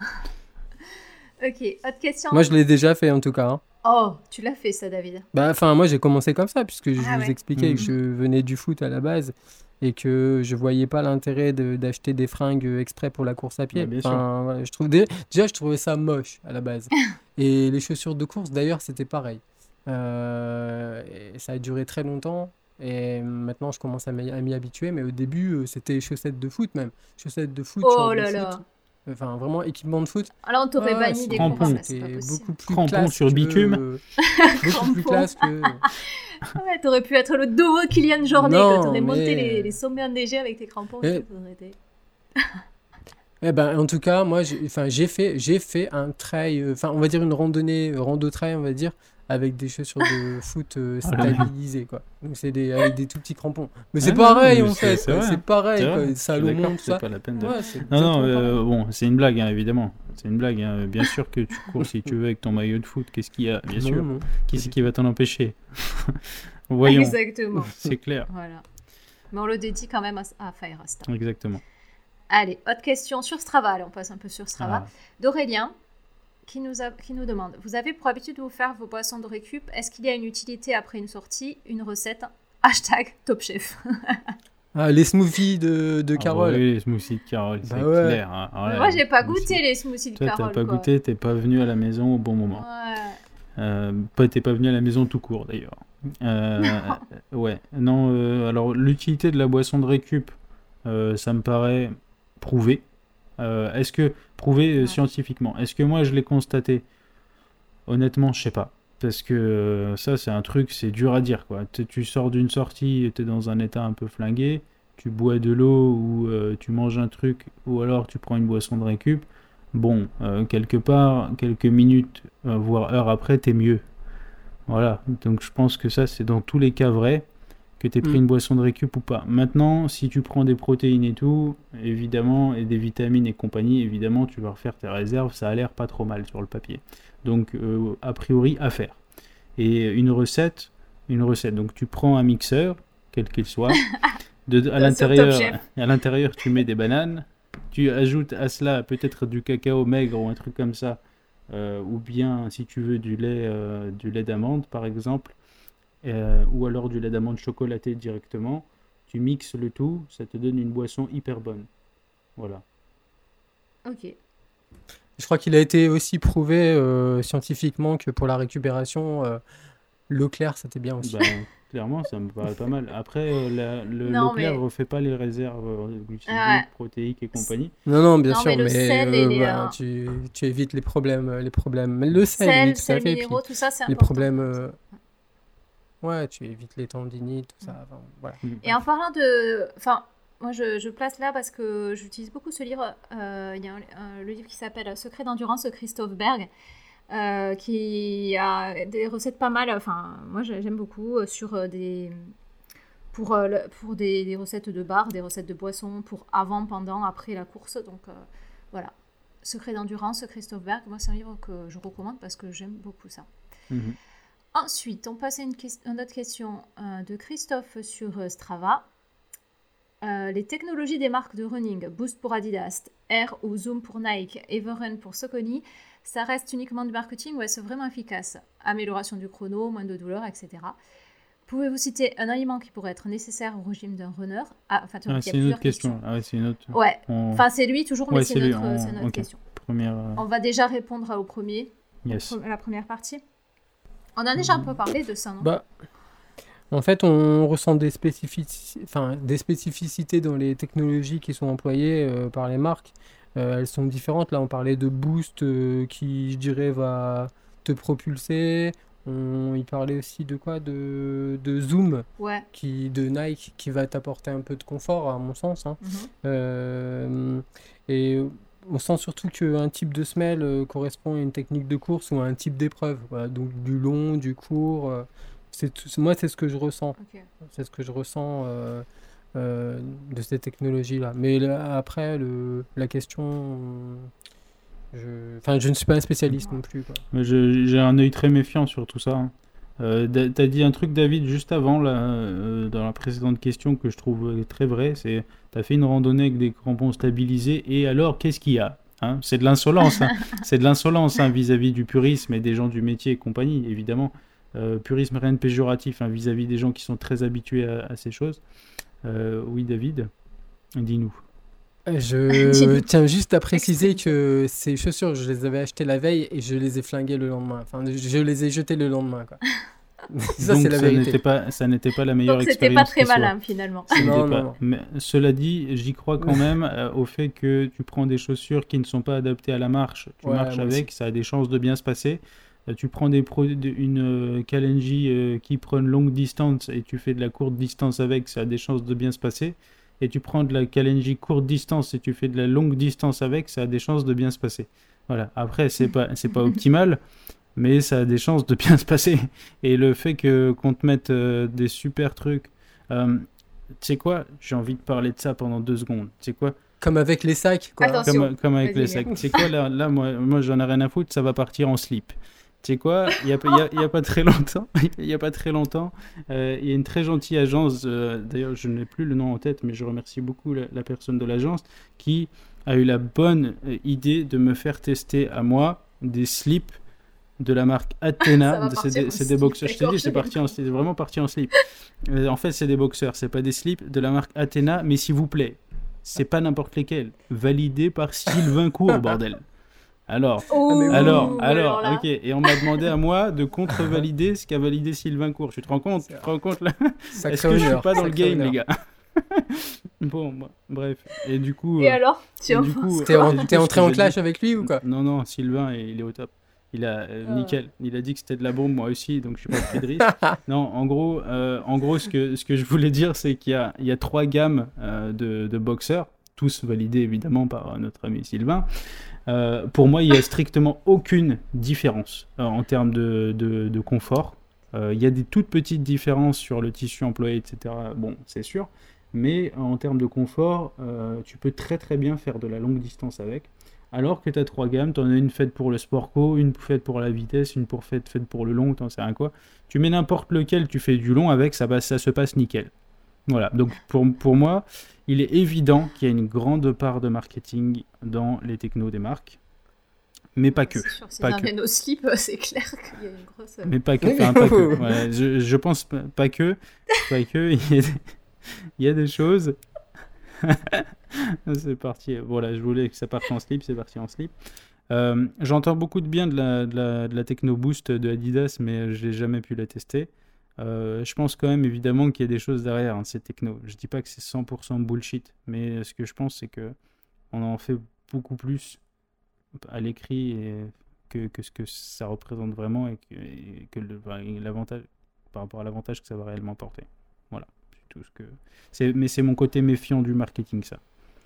Ok, autre question. Moi, je l'ai déjà fait en tout cas. Hein. Oh, tu l'as fait ça, David. Bah, enfin, moi, j'ai commencé comme ça, puisque je Ah vous ouais. expliquais mmh. que je venais du foot à la base et que je voyais pas l'intérêt de, d'acheter des fringues exprès pour la course à pied. Bah, bien enfin, voilà, je trouve déjà, déjà, je trouvais ça moche à la base. Et les chaussures de course, d'ailleurs, c'était pareil. Euh, et ça a duré très longtemps. Et maintenant, je commence à m'y, à m'y habituer. Mais au début, euh, c'était chaussettes de foot même. Chaussettes de foot, Oh shorts là de là. foot. Enfin, vraiment, équipement de foot. Alors, on t'aurait Ah, banni c'est des crampons. courses, là, c'est pas Et possible. beaucoup plus Crampons classe sur que- bitume. beaucoup plus Crampons. classe que... Ouais, t'aurais pu être le nouveau Kylian Jornet Non, quand t'aurais mais- monté les, les sommets enneigés avec tes crampons. Eh. tout, t'aurais été- Eh ben, en tout cas, moi, j'ai, enfin, j'ai fait, j'ai fait un trail, euh, enfin, on va dire une randonnée, euh, rando trail, on va dire, avec des chaussures de foot euh, stabilisées, quoi. Donc, c'est des, avec des tout petits crampons. Mais c'est Ah, pareil, non, mais en c'est- fait, c'est quoi. vrai. C'est pareil, C'est quoi. vrai. Je suis Salomon, d'accord, tout c'est ça. pas la peine de... Ouais, c'est Non, non, exactement euh, pareil. bon, c'est une blague, hein, évidemment. C'est une blague. Hein. Bien sûr que tu cours si tu veux avec ton maillot de foot. Qu'est-ce qu'il y a Bien Non, sûr. non. Qui c'est qui va t'en empêcher Voyons. Exactement. C'est clair. Voilà. Mais on le dédie quand même à, à Fire Rasta. Exactement. Allez, autre question sur Strava. Allez, on passe un peu sur Strava. Ah. D'Aurélien, qui nous, a, qui nous demande, vous avez pour habitude de vous faire vos boissons de récup. Est-ce qu'il y a une utilité après une sortie, une recette? Hashtag Top Chef. Ah, les smoothies de, de Ah, Carole. oui, les smoothies de Carole, Bah c'est ouais. clair. Hein. Ah ouais, Moi, j'ai pas les goûté smoothies. les smoothies de Toi, Carole. t'as pas quoi. goûté, t'es pas venu à la maison au bon moment. Ouais. Euh, pas, t'es pas venu à la maison tout court d'ailleurs. Euh, ouais, non, euh, alors l'utilité de la boisson de récup, euh, ça me paraît prouvé. Euh, est-ce que prouvé euh, Ouais. scientifiquement? Est-ce que moi je l'ai constaté? Honnêtement, je sais pas. Parce que euh, ça, c'est un truc, c'est dur à dire quoi. T'es- Tu sors d'une sortie, t'es dans un état un peu flingué, tu bois de l'eau ou euh, tu manges un truc, ou alors tu prends une boisson de récup. Bon, euh, quelque part, quelques minutes, euh, voire heures après, t'es mieux. Voilà, donc je pense que ça, c'est dans tous les cas vrai, que t'aies pris Mm. une boisson de récup ou pas. Maintenant, si tu prends des protéines et tout, évidemment, et des vitamines et compagnie, évidemment, tu vas refaire tes réserves, ça a l'air pas trop mal sur le papier. Donc, euh, a priori, à faire. Et une recette, une recette, donc tu prends un mixeur, quel qu'il soit, de, à, Sur Top l'intérieur, Chef. à l'intérieur, tu mets des bananes, tu ajoutes à cela peut-être du cacao maigre ou un truc comme ça, euh, ou bien si tu veux du lait, euh, du lait d'amande par exemple, euh, ou alors du lait d'amande chocolaté directement. Tu mixes le tout, ça te donne une boisson hyper bonne. Voilà. Ok. Je crois qu'il a été aussi prouvé euh, scientifiquement que pour la récupération, euh, l'eau claire, c'était bien aussi. Bah, clairement, ça me paraît pas mal. Après, euh, la, le, l'eau claire ne mais... refait pas les réserves euh, glucidiques, ah ouais. protéiques et compagnie. Non, non, bien non, sûr, mais, le mais sel euh, et bah, les, tu, tu évites les problèmes. Les problèmes. Mais le sel, sel, oui, tout sel à fait. minéraux, tout ça, c'est les important. problèmes. Euh... Ouais, tu évites les tendinites, tout ça. Enfin, voilà. Et en parlant de... Enfin, moi, je, je place là parce que j'utilise beaucoup ce livre. Euh, il y a un, un, le livre qui s'appelle « Secret d'endurance » de Christophe Berg, euh, qui a des recettes pas mal. Enfin, moi, j'aime beaucoup euh, sur des... Pour, euh, pour des, des recettes de bar, des recettes de boissons, pour avant, pendant, après la course. Donc, euh, voilà. « Secret d'endurance » de Christophe Berg. Moi, c'est un livre que je recommande parce que j'aime beaucoup ça. Mm-hmm. Ensuite, on passe à une, que- une autre question euh, de Christophe sur euh, Strava. Euh, les technologies des marques de running, Boost pour Adidas, Air ou Zoom pour Nike, Everrun pour Saucony, ça reste uniquement du marketing ou est-ce vraiment efficace? Amélioration du chrono, moins de douleur, et cetera. Pouvez-vous citer un aliment qui pourrait être nécessaire au régime d'un runner? Ah, enfin, ah, c'est une autre question. Ah, ouais, c'est une autre. Ouais, on... enfin c'est lui toujours, mais ouais, c'est, c'est notre, on... c'est notre okay. question. Première, euh... On va déjà répondre au premier, yes. à la première partie. On a déjà un peu parlé de ça, non? Bah, en fait, on ressent des, spécifici... enfin, des spécificités dans les technologies qui sont employées euh, par les marques. Euh, elles sont différentes. Là, on parlait de Boost euh, qui, je dirais, va te propulser. On y parlait aussi de quoi? De, de Zoom, ouais. qui, de Nike, qui va t'apporter un peu de confort, à mon sens. Hein. Mm-hmm. Euh, et... On sent surtout qu'un type de semelle euh, correspond à une technique de course ou à un type d'épreuve. Voilà, donc du long, du court. Euh, c'est tout, moi, c'est ce que je ressens. Okay. C'est ce que je ressens euh, euh, de ces technologies-là. Mais là, après, le, la question... Je... Enfin, je ne suis pas un spécialiste non plus. Quoi. Mais je, j'ai un œil très méfiant sur tout ça. Hein. Euh, tu as dit un truc, David, juste avant, là, euh, dans la précédente question, que je trouve très vrai. C'est, tu as fait une randonnée avec des crampons stabilisés, et alors, qu'est-ce qu'il y a? Hein? C'est de l'insolence. Hein. C'est de l'insolence hein, vis-à-vis du purisme et des gens du métier et compagnie, évidemment. Euh, purisme, rien de péjoratif hein, vis-à-vis des gens qui sont très habitués à, à ces choses. Euh, oui, David, dis-nous. Je tiens juste à préciser que ces chaussures, je les avais achetées la veille et je les ai flinguées le lendemain. Enfin, je les ai jetées le lendemain, quoi. Ça, donc, c'est la ça vérité. N'était pas, ça n'était pas la meilleure donc, expérience. C'était pas très malin, finalement. Non, pas... non, non. Mais, cela dit, j'y crois quand même euh, au fait que tu prends des chaussures qui ne sont pas adaptées à la marche. Tu ouais, marches avec, aussi. Ça a des chances de bien se passer. Euh, tu prends des pro... une euh, Kalenji euh, qui prend une longue distance et tu fais de la courte distance avec, ça a des chances de bien se passer. Et tu prends de la Kalenji courte distance et tu fais de la longue distance avec, ça a des chances de bien se passer. Voilà. Après, c'est pas, c'est pas optimal, mais ça a des chances de bien se passer. Et le fait que, qu'on te mette euh, des super trucs... Euh, tu sais quoi? J'ai envie de parler de ça pendant deux secondes. Tu sais quoi? Comme avec les sacs, quoi. Attention. Comme, comme avec Vas-y, les sacs. Tu sais quoi? Là, là moi, moi, j'en ai rien à foutre, ça va partir en slip. Tu sais quoi, il n'y a, a, a pas très longtemps, il y a pas très longtemps, euh, il y a une très gentille agence, euh, d'ailleurs je n'ai plus le nom en tête, mais je remercie beaucoup la, la personne de l'agence, qui a eu la bonne euh, idée de me faire tester à moi des slips de la marque Athena. c'est, des, c'est des boxeurs, je t'ai dit, c'est, parti en, c'est vraiment parti en slip. Euh, en fait, c'est des boxeurs, c'est pas des slips de la marque Athena, mais s'il vous plaît, c'est pas n'importe lesquels, validés par Sylvain Court, bordel. Alors, oh, alors, oui, alors, alors ok. Et on m'a demandé à moi de contre-valider ce qu'a validé Sylvain Court. Tu te rends compte, tu te rends compte là? Est-ce que je suis pas dans le game, les gars? Bon, bah, bref. Et du coup. Et euh, alors et du coup, T'es, en, t'es entré en clash dit... avec lui ou quoi? Non, non, Sylvain, il est au top. Il a euh, oh. nickel. Il a dit que c'était de la bombe, moi aussi, donc je suis pas pris de risque. Non, en gros, euh, en gros, ce que ce que je voulais dire, c'est qu'il y a il y a trois gammes euh, de, de boxeurs, tous validés évidemment par notre ami Sylvain. Euh, pour moi, il n'y a strictement aucune différence euh, en termes de, de, de confort. Euh, il y a des toutes petites différences sur le tissu employé, et cetera. Bon, c'est sûr. Mais en termes de confort, euh, tu peux très très bien faire de la longue distance avec. Alors que tu as trois gammes, tu en as une faite pour le sport co, une faite pour la vitesse, une pour faite, faite pour le long, t'en sais rien quoi. Tu mets n'importe lequel, tu fais du long avec, ça, ça se passe nickel. Voilà, donc pour, pour moi, il est évident qu'il y a une grande part de marketing dans les technos des marques, mais pas que. C'est sûr, si pas on que. nos slips, c'est clair qu'il y a une grosse... Mais pas que, enfin pas que. Ouais, je, je pense pas que, pas que, il y a des, il y a des choses... C'est parti, voilà, je voulais que ça parte en slip, c'est parti en slip. Euh, j'entends beaucoup de bien de la, de la, de la Techno Boost de Adidas, mais je n'ai jamais pu la tester. Euh, je pense quand même évidemment qu'il y a des choses derrière hein, ces technos. Je dis pas que c'est cent pour cent bullshit, mais ce que je pense c'est que on en fait beaucoup plus à l'écrit et que, que ce que ça représente vraiment et que, et que le, l'avantage par rapport à l'avantage que ça va réellement porter. Voilà, c'est tout ce que c'est, mais c'est mon côté méfiant du marketing ça.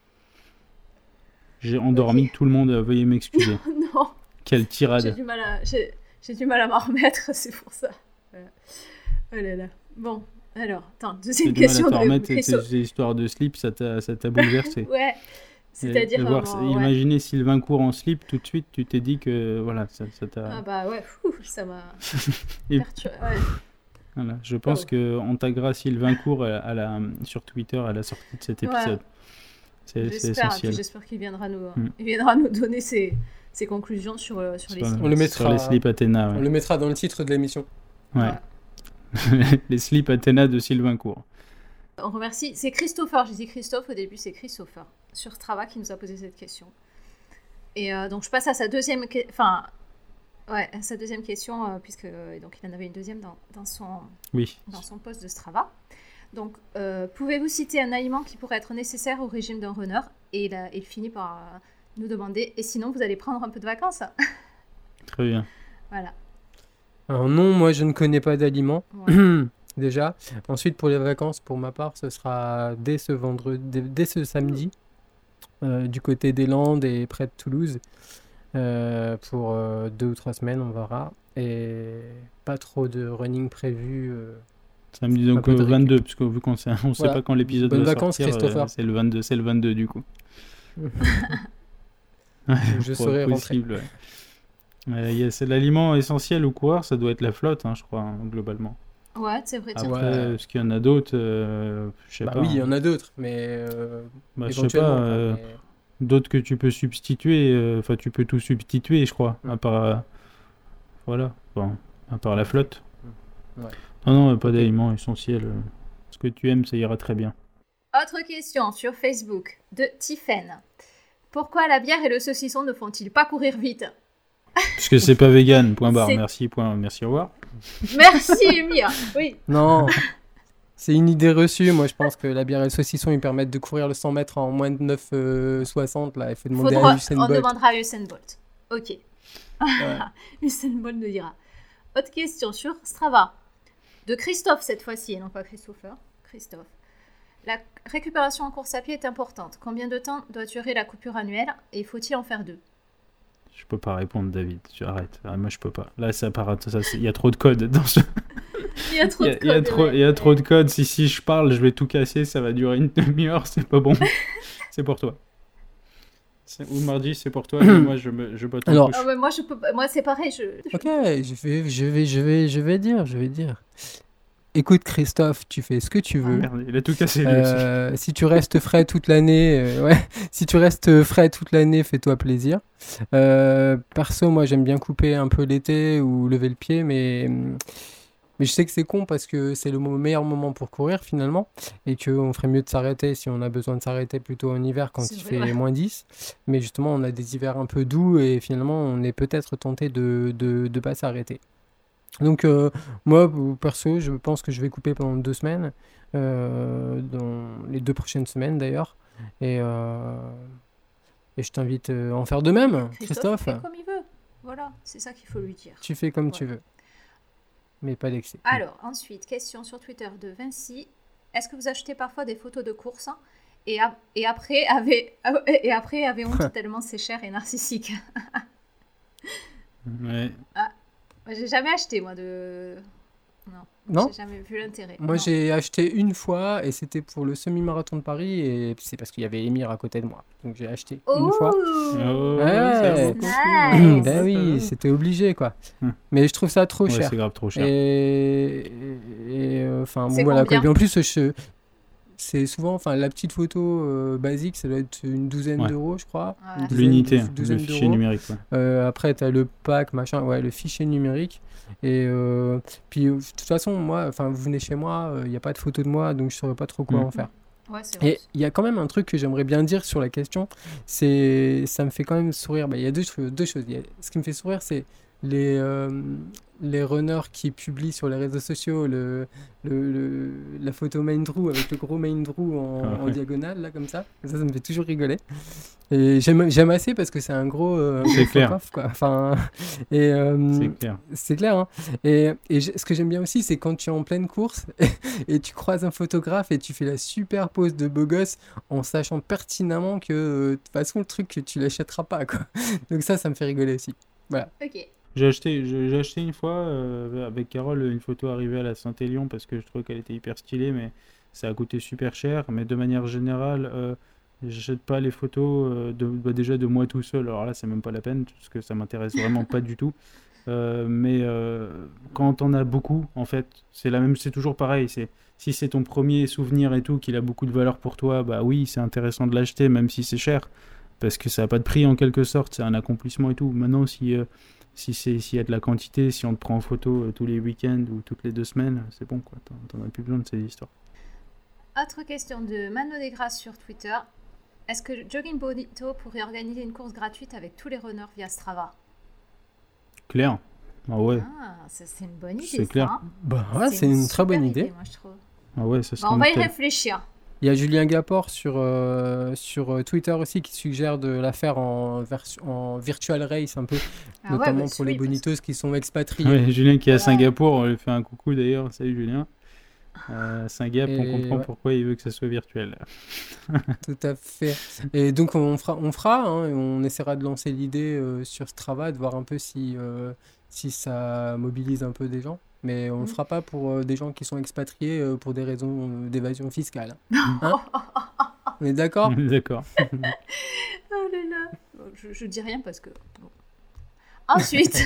J'ai endormi okay. Tout le monde, veuillez m'excuser. Non. Quelle tirade. J'ai du mal à j'ai, j'ai du mal à m'en remettre, c'est pour ça. Voilà. Oh là là. Bon, alors, attends, deuxième question. Tu as du mal à t'en remettre, ces histoires de slip, ça t'a, ça t'a bouleversé. Ouais, c'est-à-dire... Voir, vraiment, imaginer ouais. Sylvain Court en slip, tout de suite, tu t'es dit que, voilà, ça, ça t'a... Ah bah ouais, fou, ça m'a perturbé. Ouais. Voilà, je pense oh. qu'on taguera Sylvain Court à, à la, sur Twitter à la sortie de cet épisode. Ouais. C'est, j'espère, c'est essentiel. J'espère qu'il viendra nous, mm. il viendra nous donner ses, ses conclusions sur, sur les slips. On le mettra, sur les slips Athéna. Ouais. On le mettra dans le titre de l'émission. Ouais. ouais. Les slips Athéna de Sylvain Court. On remercie. C'est Christopher, j'ai dit Christophe au début, c'est Christopher sur Strava qui nous a posé cette question. Et euh, donc je passe à sa deuxième, que... enfin, ouais, à sa deuxième question euh, puisque euh, donc il en avait une deuxième dans, dans son, oui. dans son post de Strava. Donc, euh, pouvez-vous citer un aliment qui pourrait être nécessaire au régime d'un runner ? Et il, a, il finit par euh, nous demander, et sinon vous allez prendre un peu de vacances ? Très bien. Voilà. Alors non, moi je ne connais pas d'aliments, ouais. Déjà. Ensuite pour les vacances, pour ma part, ce sera dès ce vendredi, dès, dès ce samedi, euh, du côté des Landes et près de Toulouse, euh, pour euh, deux ou trois semaines, on verra. Et pas trop de running prévu. Euh, Samedi donc euh, vingt-deux, parce que vu qu'on sait, on voilà. Sait pas quand l'épisode Bonne va vacances, sortir, Christopher. Euh, c'est le vingt-deux, c'est le vingt-deux du coup. ouais, je serai rentré. Ouais. Euh, yeah, c'est l'aliment essentiel au coureur, ça doit être la flotte, hein, je crois, hein, globalement. Ouais, c'est vrai. Après, ouais. Est-ce qu'il y en a d'autres euh, je sais bah pas. Oui, il y en a d'autres, mais. Euh, bah, je sais pas. Euh, mais... D'autres que tu peux substituer, enfin, euh, tu peux tout substituer, je crois, mm. à part. Euh, voilà, bon, à part la flotte. Ouais. Non, non, pas okay. D'aliments essentiels. Ce que tu aimes, ça ira très bien. Autre question sur Facebook de Tiffen. Pourquoi la bière et le saucisson ne font-ils pas courir vite ? Parce que c'est pas vegan, point barre. C'est... Merci, point, merci, au revoir. Merci, Mia. Oui. Non, c'est une idée reçue. Moi, je pense que la bière et le saucisson, ils permettent de courir le cent mètres en moins de neuf virgule soixante. Là, il faut demander Faudra... à Usain Bolt. On demandera à Usain Bolt. Ok. Ouais. Usain Bolt nous dira. Autre question sur Strava. De Christophe cette fois-ci, et non pas Christopher. Christophe. La récupération en course à pied est importante. Combien de temps doit durer la coupure annuelle et faut-il en faire deux ? Je peux pas répondre, David. Tu arrêtes. Ah, moi, je peux pas. Là, ça part. Ça, il y a trop de code dans ce. Il y a trop de code. Il y a trop, il y a trop de code. Si si je parle, je vais tout casser. Ça va durer une demi-heure. C'est pas bon. C'est pour toi. C'est... Ou mardi, c'est pour toi. moi, je me, je botte en Alors, ah ouais, moi, je peux. Moi, c'est pareil. Je. Ok, je vais, je vais, je vais, je vais dire, je vais dire. Écoute Christophe, tu fais ce que tu veux. Ah, merde, il a tout cassé lui euh, aussi. Si tu restes frais toute l'année, euh, ouais. Si tu restes frais toute l'année, fais-toi plaisir. Euh, perso, moi j'aime bien couper un peu l'été ou lever le pied, mais mais je sais que c'est con parce que c'est le meilleur moment pour courir finalement, et qu'on ferait mieux de s'arrêter si on a besoin de s'arrêter plutôt en hiver quand c'est il vrai, fait ouais. moins dix. Mais justement, on a des hivers un peu doux et finalement, on est peut-être tenté de de de pas s'arrêter. Donc euh, moi perso je pense que je vais couper pendant deux semaines euh, dans les deux prochaines semaines d'ailleurs et, euh, et je t'invite à en faire de même. Christophe, Christophe fait comme il veut, voilà, c'est ça qu'il faut lui dire. Tu fais comme ouais. tu veux, mais pas d'excès. Alors ensuite, question sur Twitter de Vinci. Est-ce que vous achetez parfois des photos de course hein, et, a- et après avez et après avez honte tellement c'est cher et narcissique? Ouais. Ah. J'ai jamais acheté, moi, de... Non, non j'ai jamais vu l'intérêt. Moi, non. J'ai acheté une fois, et c'était pour le semi-marathon de Paris, et c'est parce qu'il y avait Émir à côté de moi. Donc, j'ai acheté oh une fois. Oh, ouais, nice. Ben oui, c'était obligé, quoi. Hum. Mais je trouve ça trop ouais, cher. C'est grave trop cher. Et... et enfin, bon, c'est voilà. combien ? Et en plus, je... c'est souvent... Enfin, la petite photo euh, basique, ça doit être une douzaine ouais. d'euros, je crois. Ouais. Douzaine, L'unité, le fichier d'euros. numérique. Ouais. Euh, après, tu as le pack, machin, ouais, le fichier numérique. Et euh, puis, de toute façon, moi, enfin, vous venez chez moi, il euh, n'y a pas de photo de moi, donc je ne saurais pas trop quoi mmh. en faire. Ouais, c'est vrai. Et il y a quand même un truc que j'aimerais bien dire sur la question, c'est ça me fait quand même sourire. Bah, il y a deux, deux choses. Y a, ce qui me fait sourire, c'est les, euh, les runners qui publient sur les réseaux sociaux le, le, le- la photo main draw avec le gros main draw en, Ah en ouais. diagonale, là, comme ça. Ça, ça me fait toujours rigoler. Et j'aime, j'aime assez parce que c'est un gros, euh, un C'est gros clair. fuck-off, quoi. Enfin, et, euh, C'est clair. c'est clair, hein. Et, et j'ai- ce que j'aime bien aussi, c'est quand tu es en pleine course et tu croises un photographe et tu fais la super pose de beau gosse en sachant pertinemment que euh, de toute façon, le truc, tu l'achèteras pas, quoi. Donc ça, ça me fait rigoler aussi. Voilà. Ok. J'ai acheté, j'ai j'ai acheté une fois euh, avec Carole une photo arrivée à la Saint-Élion parce que je trouvais qu'elle était hyper stylée, mais ça a coûté super cher. Mais de manière générale, euh, j'achète pas les photos euh, de, bah, déjà de moi tout seul. Alors là, c'est même pas la peine parce que ça m'intéresse vraiment pas du tout. Euh, mais euh, quand on a beaucoup, en fait, c'est la même, c'est toujours pareil. C'est si c'est ton premier souvenir et tout, qu'il a beaucoup de valeur pour toi, bah oui, c'est intéressant de l'acheter, même si c'est cher, parce que ça a pas de prix en quelque sorte. C'est un accomplissement et tout. Maintenant, si euh, si c'est s'il y a de la quantité, si on te prend en photo euh, tous les week-ends ou toutes les deux semaines, c'est bon quoi. T'en, t'en as plus besoin de ces histoires. Autre question de Mano Desgrasses sur Twitter. Est-ce que Jogging Bonito pourrait organiser une course gratuite avec tous les runners via Strava? Clair. Ah ouais. Ah, ça, c'est une bonne idée. C'est ça, clair. hein. Bah, ouais, c'est une très super bonne idée. moi, je trouve. Ah ouais, ça Bah, serait on va y nickel. réfléchir. Il y a Julien Gaport sur, euh, sur euh, Twitter aussi qui suggère de la faire en, version, en virtual race un peu, Ah ouais, notamment bah, pour les oui, parce- bonitos qui sont expatriés. Ouais, Julien qui est à Voilà. Singapour, on lui fait un coucou d'ailleurs. Salut Julien. Euh, Singapour, on Et comprend ouais. pourquoi il veut que ça soit virtuel. Tout à fait. Et donc on fera, on fera, hein, et on essaiera de lancer l'idée euh, sur Strava, de voir un peu si, euh, si ça mobilise un peu des gens. Mais on ne Mm. fera pas pour euh, des gens qui sont expatriés euh, pour des raisons euh, d'évasion fiscale. Hein On est d'accord? D'accord. Oh là là. Bon, Je, je dis rien parce que. bon. Ensuite,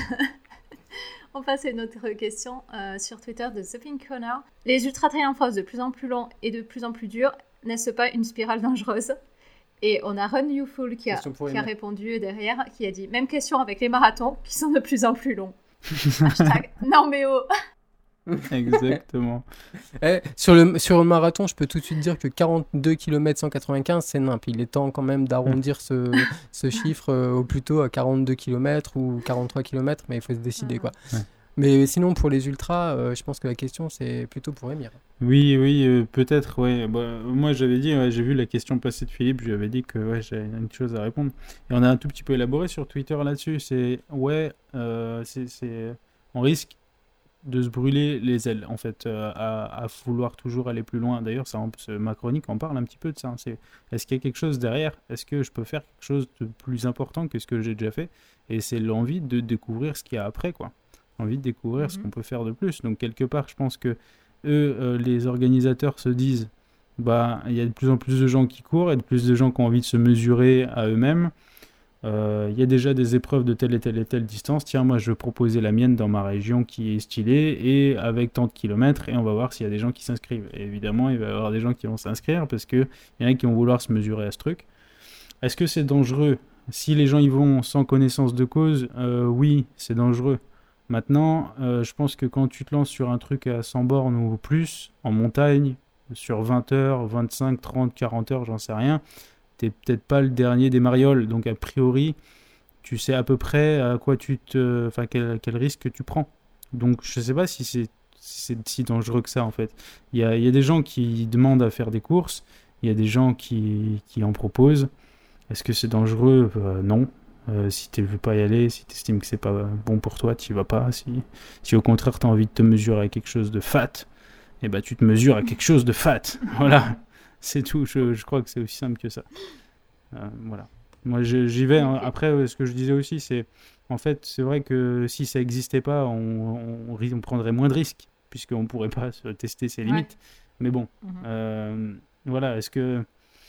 on passe à une autre question euh, sur Twitter de The Pink Corner. Les ultra trails en force de plus en plus longs et de plus en plus durs, n'est-ce pas une spirale dangereuse? Et on a Run You Fool qui a, Question pour qui a Emma. répondu derrière, qui a dit même question avec les marathons qui sont de plus en plus longs. Hashtag non mais oh. Exactement. Eh, sur le, sur le marathon, je peux tout de suite dire que quarante-deux kilomètres cent quatre-vingt-quinze, c'est nimp. Il est temps quand même d'arrondir ce, ce chiffre euh, au plus tôt à quarante-deux kilomètres ou quarante-trois kilomètres, mais il faut se décider, quoi. Ouais. Mais sinon, pour les ultras, euh, je pense que la question, c'est plutôt pour Émir. Oui, oui, euh, peut-être, ouais. Bah, moi, j'avais dit, ouais, j'ai vu la question passer de Philippe, je lui avais dit que ouais, j'avais une chose à répondre. Et on a un tout petit peu élaboré sur Twitter là-dessus. C'est, ouais, euh, c'est, c'est, on risque de se brûler les ailes, en fait, euh, à, à vouloir toujours aller plus loin. D'ailleurs, ça, en- ce- ma chronique en parle un petit peu de ça. Hein. C'est, est-ce qu'il y a quelque chose derrière? Est-ce que je peux faire quelque chose de plus important que ce que j'ai déjà fait? Et c'est l'envie de découvrir ce qu'il y a après, quoi. Envie de découvrir ce Mhm. qu'on peut faire de plus. Donc, quelque part, je pense que eux, euh, les organisateurs se disent, bah, il y a de plus en plus de gens qui courent et de plus de gens qui ont envie de se mesurer à eux-mêmes. Euh, Il y a déjà des épreuves de telle et telle et telle distance. Tiens, moi, je vais proposer la mienne dans ma région qui est stylée et avec tant de kilomètres et on va voir s'il y a des gens qui s'inscrivent. Et évidemment, il va y avoir des gens qui vont s'inscrire parce qu'il y en a qui vont vouloir se mesurer à ce truc. Est-ce que c'est dangereux? Si les gens y vont sans connaissance de cause, euh, oui, c'est dangereux. Maintenant, euh, je pense que quand tu te lances sur un truc à cent bornes ou plus, en montagne, sur vingt heures, vingt-cinq, trente, quarante heures, j'en sais rien, t'es peut-être pas le dernier des marioles. Donc, a priori, tu sais à peu près à quoi tu te... Enfin, quel, quel risque tu prends. Donc, je sais pas si c'est, si c'est si dangereux que ça, en fait. Il y a, il y a des gens qui demandent à faire des courses, il y a des gens qui, qui en proposent. Est-ce que c'est dangereux? Euh, Non. Euh, si tu ne veux pas y aller, si tu estimes que c'est pas bon pour toi, tu n'y vas pas. Si, si au contraire tu as envie de te mesurer à quelque chose de fat, eh ben, tu te mesures à quelque chose de fat. Voilà, c'est tout. Je, je crois que c'est aussi simple que ça. Euh, voilà. Moi je- j'y vais. Hein. Après, euh, ce que je disais aussi, c'est en fait, c'est vrai que si ça n'existait pas, on, on, ri- on prendrait moins de risques, puisqu'on ne pourrait pas se tester ses Ouais. limites. Mais bon, Mhm. euh, voilà, est-ce que.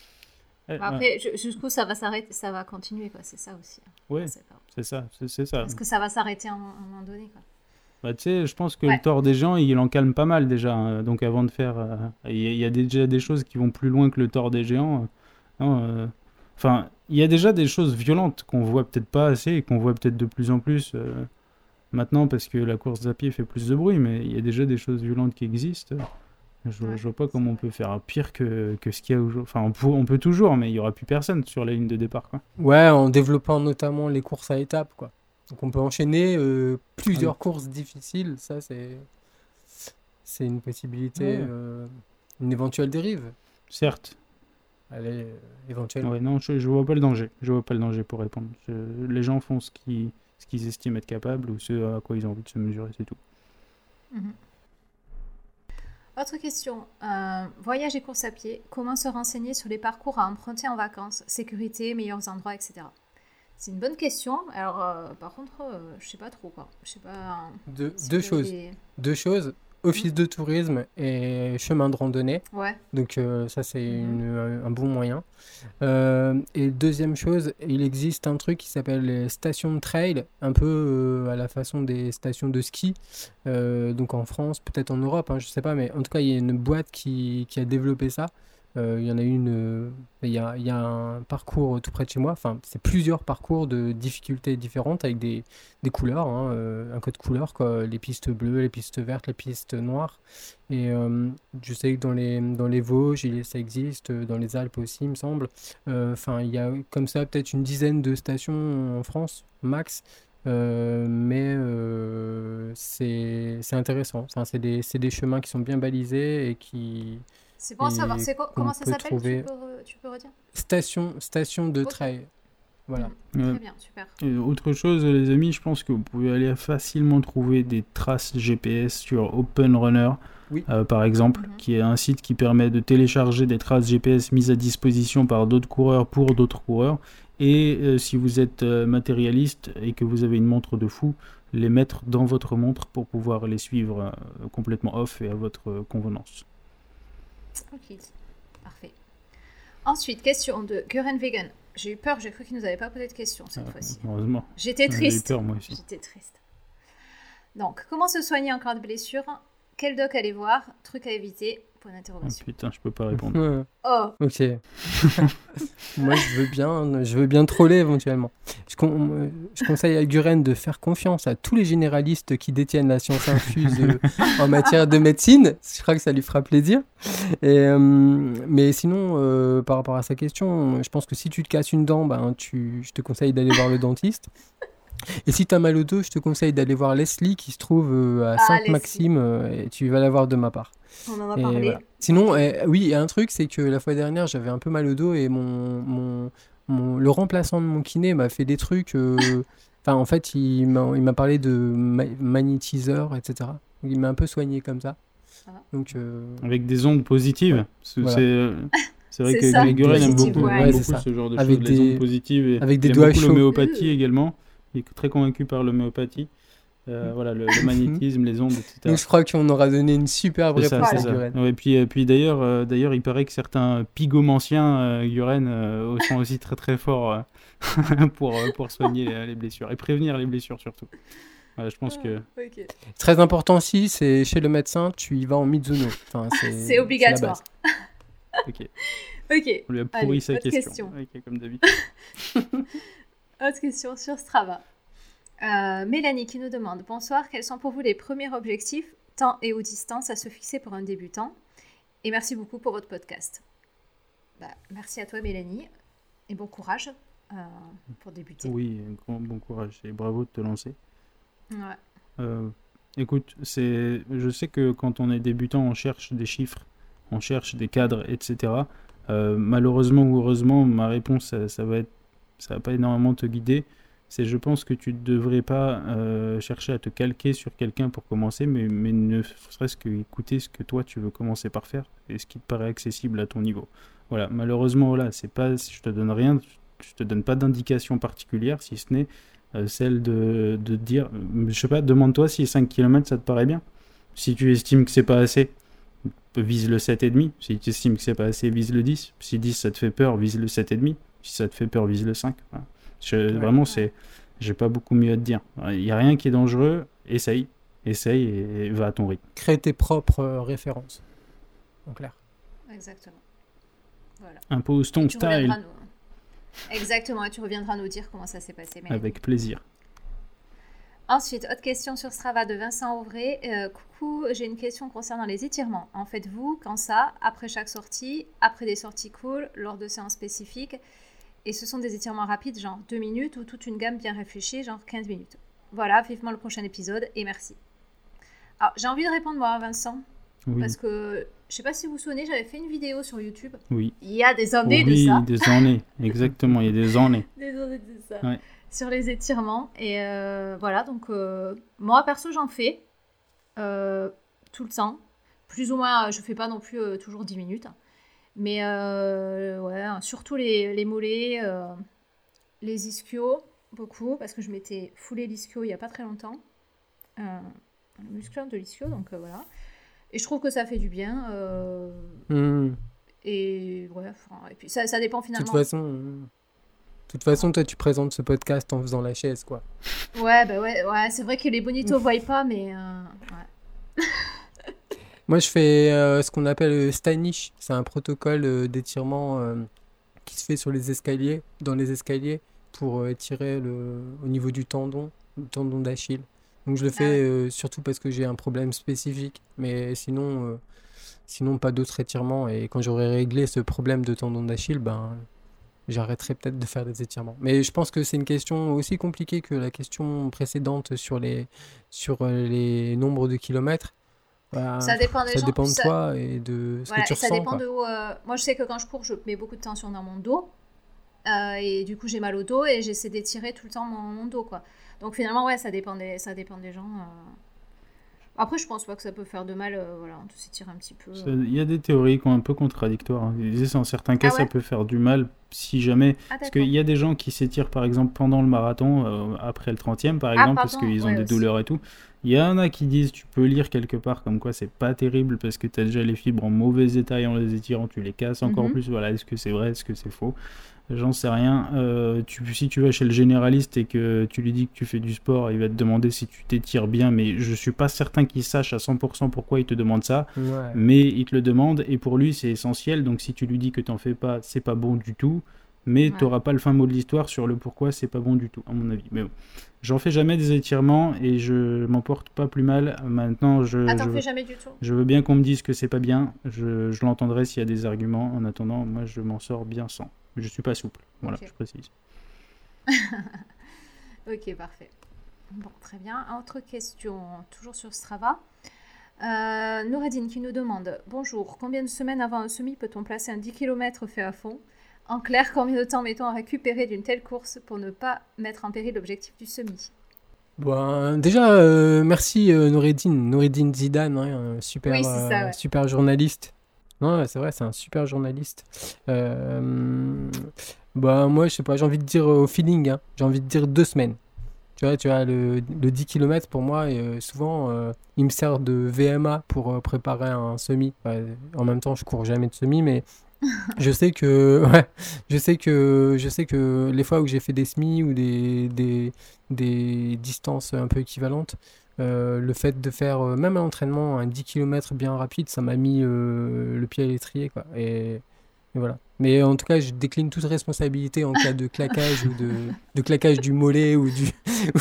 Eh, Bah, Après, je- jusqu'où ça va s'arrêter, ça va continuer, quoi. C'est ça aussi. ouais, Je sais pas. c'est ça, c'est, c'est ça. Est-ce que ça va s'arrêter à un, à un moment donné, quoi? Bah, tu sais, je pense que Ouais. le tort des gens, il en calme pas mal déjà. Hein. Donc avant de faire... euh, Il y, a- il y a déjà des choses qui vont plus loin que le tort des géants. euh, non, euh, Enfin, il y a déjà des choses violentes qu'on voit peut-être pas assez et qu'on voit peut-être de plus en plus euh, maintenant parce que la course à pied fait plus de bruit, mais il y a déjà des choses violentes qui existent. Je, Ouais, je vois pas c'est comment on vrai. peut faire pire que, que ce qu'il y a aujourd'hui. Enfin, on peut, on peut toujours, mais il y aura plus personne sur la ligne de départ, quoi. Ouais, en développant notamment les courses à étapes, quoi. Donc on peut enchaîner euh, plusieurs oui. courses difficiles, ça c'est, c'est une possibilité, ouais. euh, une éventuelle dérive. Certes. Elle est euh, éventuellement. Ouais, non, je, je vois pas le danger. Je vois pas le danger pour répondre. Je, les gens font ce qu'ils, ce qu'ils estiment être capables ou ce à quoi ils ont envie de se mesurer, c'est tout. Mmh. Autre question. Euh, voyage et course à pied. Comment se renseigner sur les parcours à emprunter en vacances? Sécurité, meilleurs endroits, et cetera. C'est une bonne question. Alors, euh, par contre, euh, je sais pas trop quoi. Je sais pas. Deux, si deux choses. Des... Deux choses. Office mmh. de tourisme et chemin de randonnée. Ouais. Donc euh, ça c'est mmh. une, un bon moyen. Euh, et deuxième chose, il existe un truc qui s'appelle les stations de trail, un peu euh, à la façon des stations de ski. Euh, donc en France, peut-être en Europe, hein, je sais pas, mais en tout cas il y a une boîte qui, qui a développé ça. Euh, il y en a une, euh, il y a, il y a un parcours tout près de chez moi, enfin c'est plusieurs parcours de difficultés différentes avec des, des couleurs, hein, euh, un code couleur, quoi, les pistes bleues, les pistes vertes, les pistes noires. Et euh, je sais que dans les, dans les Vosges, il, ça existe, dans les Alpes aussi, il me semble. Enfin, euh, il y a comme ça peut-être une dizaine de stations en France, max. Euh, mais euh, c'est, c'est intéressant. Enfin, c'est des, c'est des chemins qui sont bien balisés et qui... C'est bon à savoir. C'est quoi, comment ça s'appelle trouver... tu, peux, tu peux redire Station, station de okay. trail. Voilà. Mmh. Très euh, bien, super. Et autre chose, les amis, je pense que vous pouvez aller facilement trouver des traces G P S sur Open Runner, oui. euh, par exemple, mmh. qui est un site qui permet de télécharger des traces G P S mises à disposition par d'autres coureurs pour d'autres coureurs. Et euh, si vous êtes euh, matérialiste et que vous avez une montre de fou, les mettre dans votre montre pour pouvoir les suivre euh, complètement off et à votre euh, convenance. Ok, parfait. Ensuite, question de Guren Vegan. J'ai eu peur, j'ai cru qu'il ne nous avait pas posé de questions cette ah, fois-ci. Heureusement. J'étais triste. J'ai eu peur, moi aussi. J'étais triste. Donc, comment se soigner en cas de blessure? Quel doc aller voir? Truc à éviter? Point d'interrogation. Oh, putain, je peux pas répondre. Oh. Ok. Moi, je veux bien, je veux bien troller éventuellement. Je, con, je conseille à Guren de faire confiance à tous les généralistes qui détiennent la science infuse euh, en matière de médecine. Je crois que ça lui fera plaisir. Et, euh, mais sinon, euh, par rapport à sa question, je pense que si tu te casses une dent, ben, tu, je te conseille d'aller voir le dentiste. Et si tu as mal au dos, je te conseille d'aller voir Leslie qui se trouve euh, à ah, Sainte-Maxime euh, et tu vas la voir de ma part. On en a et parlé. Voilà. Sinon, euh, oui, il y a un truc, c'est que la fois dernière, j'avais un peu mal au dos et mon, mon, mon, le remplaçant de mon kiné m'a fait des trucs. Euh, enfin, en fait, il m'a, il m'a parlé de ma- magnétiseur, et cetera. Il m'a un peu soigné comme ça. Ah. Donc, euh... Avec des ondes positives. C'est, voilà. c'est, c'est vrai c'est que Guren aime beaucoup, ouais. aime Ouais, beaucoup ce genre de avec choses, des, les ondes positives. Et avec des il doigts aime beaucoup chauds. l'homéopathie également. Il est très convaincu par l'homéopathie. Euh, voilà, le, le magnétisme, les ondes, et cetera. Donc je crois qu'on aura donné une superbe c'est réponse ça, à Guren. Ouais, et puis, et puis d'ailleurs, euh, d'ailleurs, il paraît que certains pygomanciens, euh, Guren, euh, sont aussi très très forts euh, pour, euh, pour soigner les, les blessures et prévenir les blessures surtout. Voilà, je pense que... Ah, okay. Très important aussi, c'est chez le médecin, tu y vas en Mizuno. Enfin, c'est, c'est obligatoire. C'est ok. Ok. On lui a pourri Allez, sa autre question. question. Okay, comme d'habitude. Autre question sur Strava. Euh, Mélanie qui nous demande « Bonsoir, quels sont pour vous les premiers objectifs, temps et ou distance à se fixer pour un débutant? Et merci beaucoup pour votre podcast. » Bah, merci à toi Mélanie et bon courage euh, pour débuter. Oui, bon, bon courage et bravo de te lancer. Ouais. Euh, écoute, c'est, je sais que quand on est débutant, on cherche des chiffres, on cherche des cadres, et cetera. Euh, malheureusement ou heureusement, ma réponse, ça, ça va être, ça va pas énormément te guider. C'est, je pense que tu ne devrais pas euh, chercher à te calquer sur quelqu'un pour commencer, mais, mais ne serait-ce qu'écouter ce que toi tu veux commencer par faire et ce qui te paraît accessible à ton niveau. Voilà, malheureusement, voilà, c'est pas, je te donne rien, je te donne pas d'indication particulière, si ce n'est euh, celle de, de dire, je sais pas, demande-toi si cinq kilomètres ça te paraît bien. Si tu estimes que c'est pas assez, vise le sept virgule cinq. Si tu estimes que c'est pas assez, vise le dix. Si dix ça te fait peur, vise le sept virgule cinq. Si ça te fait peur, vise le cinq. Voilà. Je, ouais, vraiment, ouais. c'est, j'ai pas beaucoup mieux à te dire. Il n'y a rien qui est dangereux. Essaye, essaye et, et va à ton rythme. Crée tes propres euh, références. En clair. Exactement. Voilà. Impose ton style. Nous... Exactement. Et tu reviendras nous dire comment ça s'est passé. Mélanie. Avec plaisir. Ensuite, autre question sur Strava de Vincent Auvray. Euh, coucou, j'ai une question concernant les étirements. En faites-vous quand ça, après chaque sortie, après des sorties cool, lors de séances spécifiques? Et ce sont des étirements rapides, genre deux minutes, ou toute une gamme bien réfléchie, genre quinze minutes. Voilà, vivement le prochain épisode, et merci. Alors, j'ai envie de répondre, moi, à Vincent, oui. Parce que, je sais pas si vous vous souvenez, j'avais fait une vidéo sur YouTube. Oui. Il y a des années oui, de ça. Oui, des années, exactement, il y a des années. Des années de ça. Ouais. Sur les étirements. Et euh, voilà, donc, euh, moi, perso, j'en fais euh, tout le temps. Plus ou moins, je fais pas non plus euh, toujours dix minutes. Mais euh, ouais, surtout les, les mollets, euh, les ischios, beaucoup, parce que je m'étais foulé l'ischio il n'y a pas très longtemps. Euh, le muscle de l'ischio, donc euh, voilà. Et je trouve que ça fait du bien. Euh, mmh. Et ouais, et puis ça, ça dépend finalement. De toute façon, de toute façon, toi, tu présentes ce podcast en faisant la chaise, quoi. Ouais, bah ouais, ouais, c'est vrai que les bonitos ne voient pas, mais euh, ouais. Moi, je fais euh, ce qu'on appelle le Stanish. C'est un protocole euh, d'étirement euh, qui se fait sur les escaliers, dans les escaliers, pour euh, étirer le, au niveau du tendon, le tendon d'Achille. Donc, je le fais euh, surtout parce que j'ai un problème spécifique. Mais sinon, euh, sinon pas d'autres étirements. Et quand j'aurai réglé ce problème de tendon d'Achille, ben, j'arrêterai peut-être de faire des étirements. Mais je pense que c'est une question aussi compliquée que la question précédente sur les, sur les nombres de kilomètres. Bah, ça dépend, des ça gens, dépend de ça... toi et de ce voilà, que tu ça ressens. Dépend de où, euh... Moi, je sais que quand je cours, je mets beaucoup de tension dans mon dos. Euh, et du coup, j'ai mal au dos et j'essaie d'étirer tout le temps mon, mon dos, quoi. Donc, finalement, ouais, ça dépend des, ça dépend des gens. Euh... Après, je pense pas que ça peut faire de mal, euh, voilà, de s'étirer un petit peu. Il y a des théories qui sont un peu contradictoires. Hein. En certains cas, ah ouais ça peut faire du mal si jamais... Ah, parce qu'il y a des gens qui s'étirent, par exemple, pendant le marathon, euh, après le trentième, par exemple, ah, parce qu'ils ont ouais, des aussi. douleurs et tout. Il y en a qui disent, tu peux lire quelque part comme quoi c'est pas terrible parce que tu as déjà les fibres en mauvais état et en les étirant, tu les casses encore mm-hmm. plus. Voilà, est-ce que c'est vrai, est-ce que c'est faux ? J'en sais rien. Euh, tu, si tu vas chez le généraliste et que tu lui dis que tu fais du sport, il va te demander si tu t'étires bien, mais je suis pas certain qu'il sache à cent pour cent pourquoi il te demande ça, ouais. mais il te le demande et pour lui c'est essentiel. Donc si tu lui dis que t'en fais pas, c'est pas bon du tout, mais ouais. t'auras pas le fin mot de l'histoire sur le pourquoi c'est pas bon du tout, à mon avis. Mais bon, j'en fais jamais des étirements et je m'en porte pas plus mal. Maintenant, je, ah, t'en je, fais jamais du tout. je veux bien qu'on me dise que c'est pas bien. Je, je l'entendrai s'il y a des arguments. En attendant, moi je m'en sors bien sans. Je suis pas souple, voilà, okay. je précise. Ok, parfait. Bon, très bien. Autre question, toujours sur Strava. Euh, Noureddine qui nous demande « Bonjour, combien de semaines avant un semi peut-on placer un dix kilomètres fait à fond ? En clair, combien de temps mettons à récupérer d'une telle course pour ne pas mettre en péril l'objectif du semi ?» Bon, déjà, euh, merci euh, Noureddine, Noureddine Zidane, hein, un super, oui, c'est ça, ouais. euh, super journaliste. Non, c'est vrai, c'est un super journaliste. Euh, bah, moi, je sais pas, j'ai envie de dire au feeling, hein, j'ai envie de dire deux semaines. Tu vois, tu vois le, le dix kilomètres, pour moi, euh, souvent, euh, il me sert de V M A pour euh, préparer un semi. Euh, en même temps, je cours jamais de semi, mais je sais que, ouais, je sais que, je sais que les fois où j'ai fait des semis ou des, des, des distances un peu équivalentes, Euh, le fait de faire euh, même un entraînement, un dix kilomètres bien rapide, ça m'a mis euh, le pied à l'étrier, quoi. Et, et voilà. Mais en tout cas, je décline toute responsabilité en cas de claquage ou de, de claquage du mollet ou, du,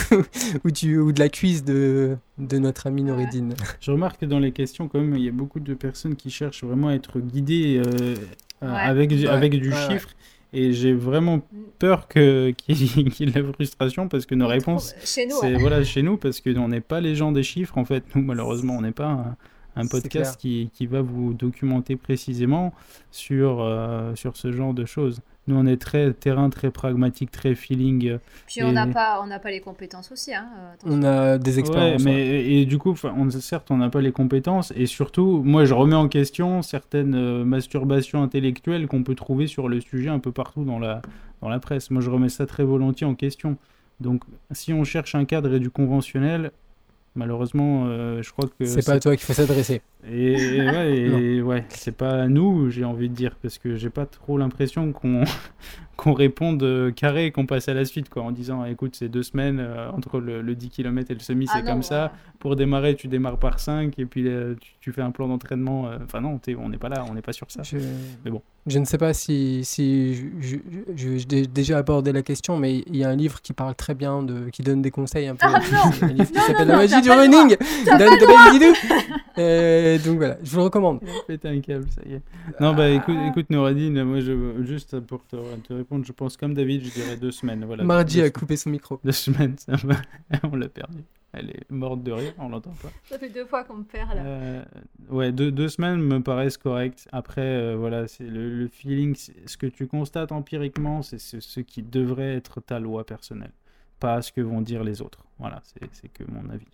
ou, du, ou de la cuisse de, de notre ami Noureddine. Je remarque que dans les questions, quand même, il y a beaucoup de personnes qui cherchent vraiment à être guidées euh, ouais. avec, ouais. avec du ouais, chiffre. Ouais. Et j'ai vraiment peur que, qu'il y ait de la frustration parce que nos réponses, chez nous, c'est ouais. voilà, chez nous, parce qu'on n'est pas les gens des chiffres. En fait, nous, malheureusement, on n'est pas un, un podcast qui, qui va vous documenter précisément sur, euh, sur ce genre de choses. Nous, on est très terrain, très pragmatique, très feeling. Puis et... on n'a pas, on n'a pas les compétences aussi. Hein, on a des expériences. Ouais, mais ouais. Et du coup, on, certes, on n'a pas les compétences. Et surtout, moi, je remets en question certaines euh, masturbations intellectuelles qu'on peut trouver sur le sujet un peu partout dans la, dans la presse. Moi, je remets ça très volontiers en question. Donc, si on cherche un cadre et du conventionnel, malheureusement, euh, je crois que... C'est, c'est pas à toi qu'il faut s'adresser. Et, et, ouais, et ouais, c'est pas à nous, j'ai envie de dire, parce que j'ai pas trop l'impression qu'on, qu'on réponde carré et qu'on passe à la suite, quoi, en disant, écoute, c'est deux semaines, euh, entre le, le dix kilomètres et le semi, c'est ah non, comme ouais. ça. Pour démarrer, tu démarres par cinq, et puis euh, tu, tu fais un plan d'entraînement. Enfin euh, non, on n'est pas là, on n'est pas sur ça. Je... Mais bon. Je ne sais pas si, si je, je, je, j'ai déjà abordé la question, mais il y a un livre qui parle très bien, de, qui donne des conseils un peu. Ah non, un livre qui non, s'appelle non, La magie non, du running d'Anne de Belvidou. Euh, donc voilà, je vous le recommande. Péter un câble, ça y est. Non, bah écoute, écoute Noureddine, moi je, juste pour te, te répondre, je pense comme David, je dirais deux semaines. Voilà, Mardi deux a coupé son micro. Deux semaines, ça va. On l'a perdu. Elle est morte de rire, on l'entend pas. Ça fait deux fois qu'on me perd là. Euh, ouais, deux, deux semaines me paraissent correctes. Après, euh, voilà, c'est le, le feeling, c'est, ce que tu constates empiriquement, c'est ce, ce qui devrait être ta loi personnelle, pas ce que vont dire les autres. Voilà, c'est, c'est que mon avis.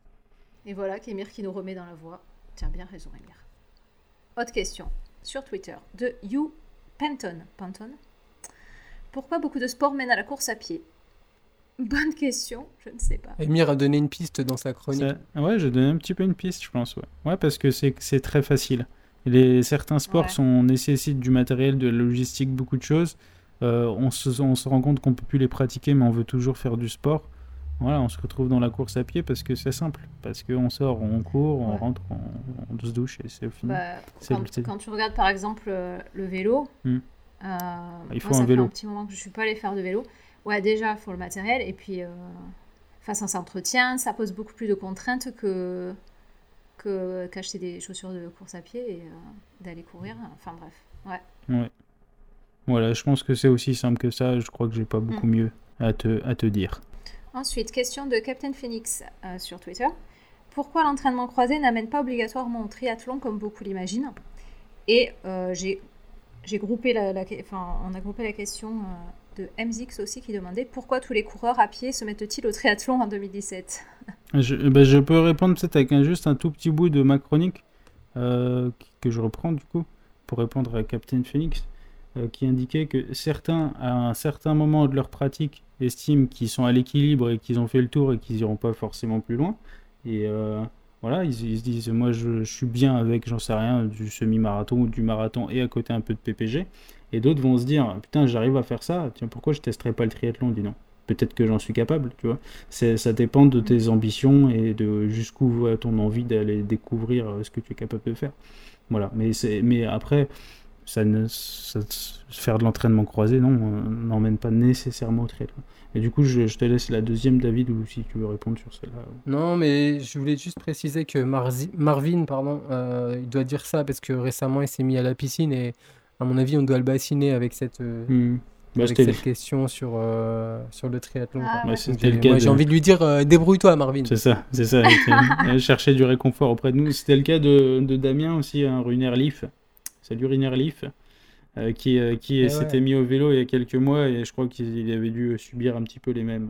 Et voilà, Kémir qui nous remet dans la voie. Tiens, bien raison, Émir. Autre question, sur Twitter, de You Penton. Penton. Pourquoi beaucoup de sports mènent à la course à pied ? Bonne question, je ne sais pas. Émir a donné une piste dans sa chronique. Ça, ouais, j'ai donné un petit peu une piste, je pense. Ouais, ouais parce que c'est, c'est très facile. Les, certains sports ouais. sont, nécessitent du matériel, de la logistique, beaucoup de choses. Euh, on, se, on se rend compte qu'on ne peut plus les pratiquer, mais on veut toujours faire du sport. Voilà, on se retrouve dans la course à pied parce que c'est simple. Parce qu'on sort, on court, on ouais. rentre, on, on se douche et c'est fini. Bah, c'est quand, le... quand tu regardes par exemple euh, le vélo, hmm. euh, il faut moi, un ça vélo. fait un petit moment que je ne suis pas allée faire de vélo. Ouais, déjà, il faut le matériel. Et puis, euh, enfin, ça s'entretient. Ça pose beaucoup plus de contraintes que, que, qu'acheter des chaussures de course à pied et euh, d'aller courir. Enfin, bref. Ouais. Ouais. Voilà, je pense que c'est aussi simple que ça. Je crois que j'ai pas beaucoup mm. mieux à te, à te dire. Ensuite, question de Captain Phoenix euh, sur Twitter. Pourquoi l'entraînement croisé n'amène pas obligatoirement au triathlon comme beaucoup l'imaginent ? Et euh, j'ai, j'ai groupé la, la, enfin, on a groupé la question... Euh, de M Z X aussi qui demandait pourquoi tous les coureurs à pied se mettent-ils au triathlon en deux mille dix-sept ? je, ben je peux répondre peut-être avec un, juste un tout petit bout de ma chronique euh, que je reprends du coup pour répondre à Captain Phoenix euh, qui indiquait que certains à un certain moment de leur pratique estiment qu'ils sont à l'équilibre et qu'ils ont fait le tour et qu'ils n'iront pas forcément plus loin et euh, voilà ils, ils se disent moi je, je suis bien avec j'en sais rien du semi-marathon ou du marathon et à côté un peu de P P G. Et d'autres vont se dire, putain, j'arrive à faire ça, tiens, pourquoi je testerais pas le triathlon ? Dis non. Peut-être que j'en suis capable, tu vois. C'est, ça dépend de tes ambitions et de jusqu'où va ton envie d'aller découvrir ce que tu es capable de faire. Voilà. Mais, c'est, mais après, ça ne, ça, faire de l'entraînement croisé, non, n'emmène pas nécessairement au triathlon. Et du coup, je, je te laisse la deuxième, David, ou si tu veux répondre sur celle-là. Non, mais je voulais juste préciser que Marzi, Marvin, pardon, euh, il doit dire ça parce que récemment, il s'est mis à la piscine et à mon avis, on doit le bassiner avec cette, euh, mmh. bah, avec cette question sur, euh, sur le triathlon. Ah, ouais, ouais. c'était Donc, le moi, cas j'ai de... envie de lui dire euh, débrouille-toi, Marvin. C'est ça, c'est ça. Chercher du réconfort auprès de nous. C'était le cas de, de Damien aussi, un Runer Leaf. Salut Runer Leaf, euh, qui, euh, qui eh s'était ouais. mis au vélo il y a quelques mois et je crois qu'il avait dû subir un petit peu les mêmes,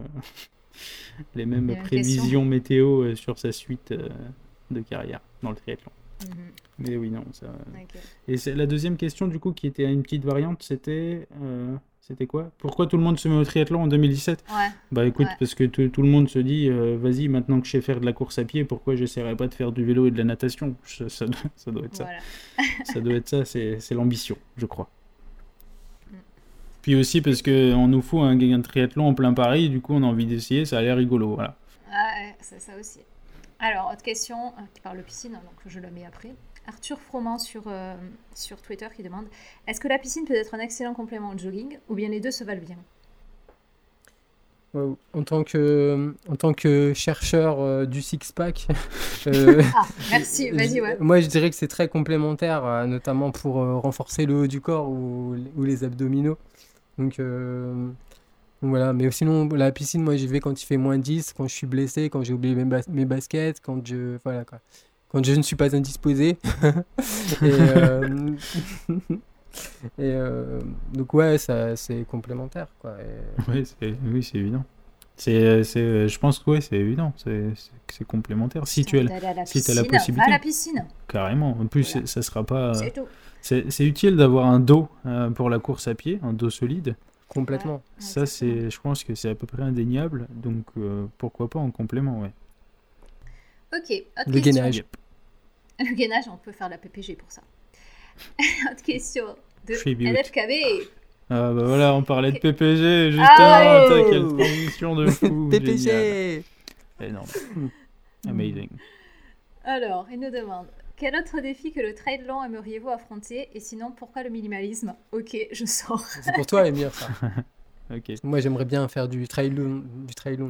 les mêmes prévisions question. météo sur sa suite euh, de carrière dans le triathlon. Mmh. Mais oui, non. Ça... Okay. Et c'est la deuxième question, du coup, qui était une petite variante, c'était... Euh, c'était quoi ? Pourquoi tout le monde se met au triathlon en deux mille dix-sept ? Ouais. Bah écoute, ouais. parce que t- tout le monde se dit, euh, vas-y, maintenant que je sais faire de la course à pied, pourquoi j'essaierais pas de faire du vélo et de la natation ? ça, ça, doit, ça doit être ça. Voilà. ça doit être ça, c'est, c'est l'ambition, je crois. Mm. Puis aussi parce qu'on nous fout un, un triathlon en plein Paris, du coup on a envie d'essayer, ça a l'air rigolo, voilà. Ah ouais, c'est ça aussi. Alors, autre question euh, qui parle de piscine, donc je la mets après. Arthur Froment sur, euh, sur Twitter qui demande « Est-ce que la piscine peut être un excellent complément au jogging ou bien les deux se valent bien ?» Wow. En tant que, en tant que chercheur euh, du six-pack, euh, ah, merci, vas-y, ouais. Moi je dirais que c'est très complémentaire, euh, notamment pour euh, renforcer le haut du corps ou, ou les abdominaux. Donc, euh, donc voilà, mais sinon la piscine, moi j'y vais quand il fait moins dix, quand je suis blessé, quand j'ai oublié mes, bas- mes baskets, quand je... Voilà quoi. Quand je ne suis pas indisposé. et, euh, et euh, donc ouais, ça, c'est complémentaire, quoi. Et... Ouais, c'est, oui, c'est évident. C'est, c'est, je pense que oui, c'est évident. C'est, c'est, c'est complémentaire. Si tu as, la, si tu as la possibilité. Va à la piscine. Carrément. En plus, voilà. ça sera pas. C'est tout. C'est, c'est utile d'avoir un dos euh, pour la course à pied, un dos solide. Complètement. Ouais, ça, c'est, je pense que c'est à peu près indéniable. Donc euh, pourquoi pas en complément, ouais. Ok, autre le question. Gainage. Le gainage, on peut faire la P P G pour ça. Autre question de Tribute. L F K B. Ah bah voilà, on parlait de P P G, juste ah, oh t'as quelle transition de fou. P P G. Énorme. Amazing. Alors, il nous demande, quel autre défi que le trail long aimeriez-vous affronter ? Et sinon, pourquoi le minimalisme ? Ok, je sors. C'est pour toi, Émir, ça. Ok. Moi, j'aimerais bien faire du trail long, du trail long déjà.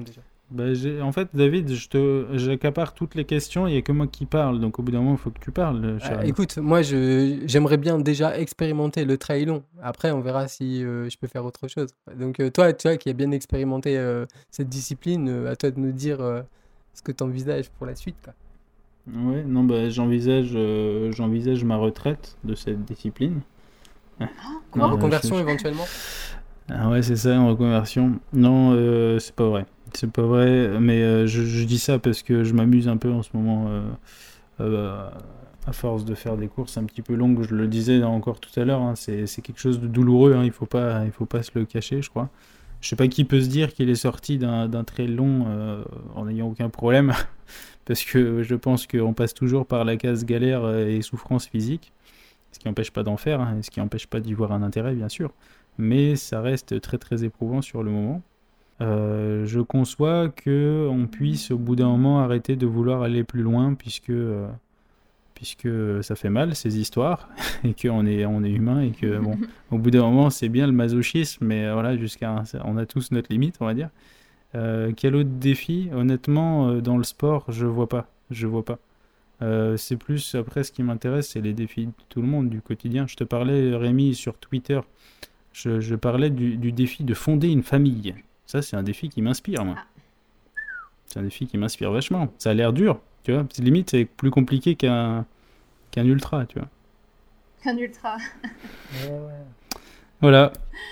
Bah, j'ai... En fait, David, je te... j'accapare toutes les questions, il n'y a que moi qui parle, donc au bout d'un moment, il faut que tu parles. Euh, écoute, moi, je... j'aimerais bien déjà expérimenter le trail long. Après, on verra si euh, je peux faire autre chose. Donc, euh, toi, tu vois, qui as bien expérimenté euh, cette discipline, euh, à toi de nous dire euh, ce que tu envisages pour la suite, quoi. Ouais, non, bah, j'envisage, euh, j'envisage ma retraite de cette discipline. Ah, quoi en reconversion je... éventuellement. Ah ouais, c'est ça, en reconversion. Non, euh, c'est pas vrai. C'est pas vrai, mais euh, je, je dis ça parce que je m'amuse un peu en ce moment, euh, euh, à force de faire des courses un petit peu longues. Je le disais encore tout à l'heure, hein, c'est, c'est quelque chose de douloureux, hein, il faut pas, il faut pas se le cacher, je crois. Je sais pas qui peut se dire qu'il est sorti d'un, d'un trail long euh, en n'ayant aucun problème, parce que je pense qu'on passe toujours par la case galère et souffrance physique, ce qui n'empêche pas d'en faire, hein, et ce qui n'empêche pas d'y voir un intérêt, bien sûr. Mais ça reste très très éprouvant sur le moment. Euh, je conçois qu'on puisse au bout d'un moment arrêter de vouloir aller plus loin puisque, euh, puisque ça fait mal ces histoires et qu'on est, on est humain et que bon, au bout d'un moment c'est bien le masochisme, mais voilà, jusqu'à un, on a tous notre limite, on va dire. Euh, quel autre défi? Honnêtement, euh, dans le sport, je vois pas, je vois pas. Euh, c'est plus après ce qui m'intéresse, c'est les défis de tout le monde du quotidien. Je te parlais, Rémi, sur Twitter. Je, je parlais du, du défi de fonder une famille. Ça, c'est un défi qui m'inspire, moi. C'est un défi qui m'inspire vachement. Ça a l'air dur, tu vois. C'est limite, c'est plus compliqué qu'un, qu'un ultra, tu vois. Qu'un ultra. Ouais, ouais. Voilà.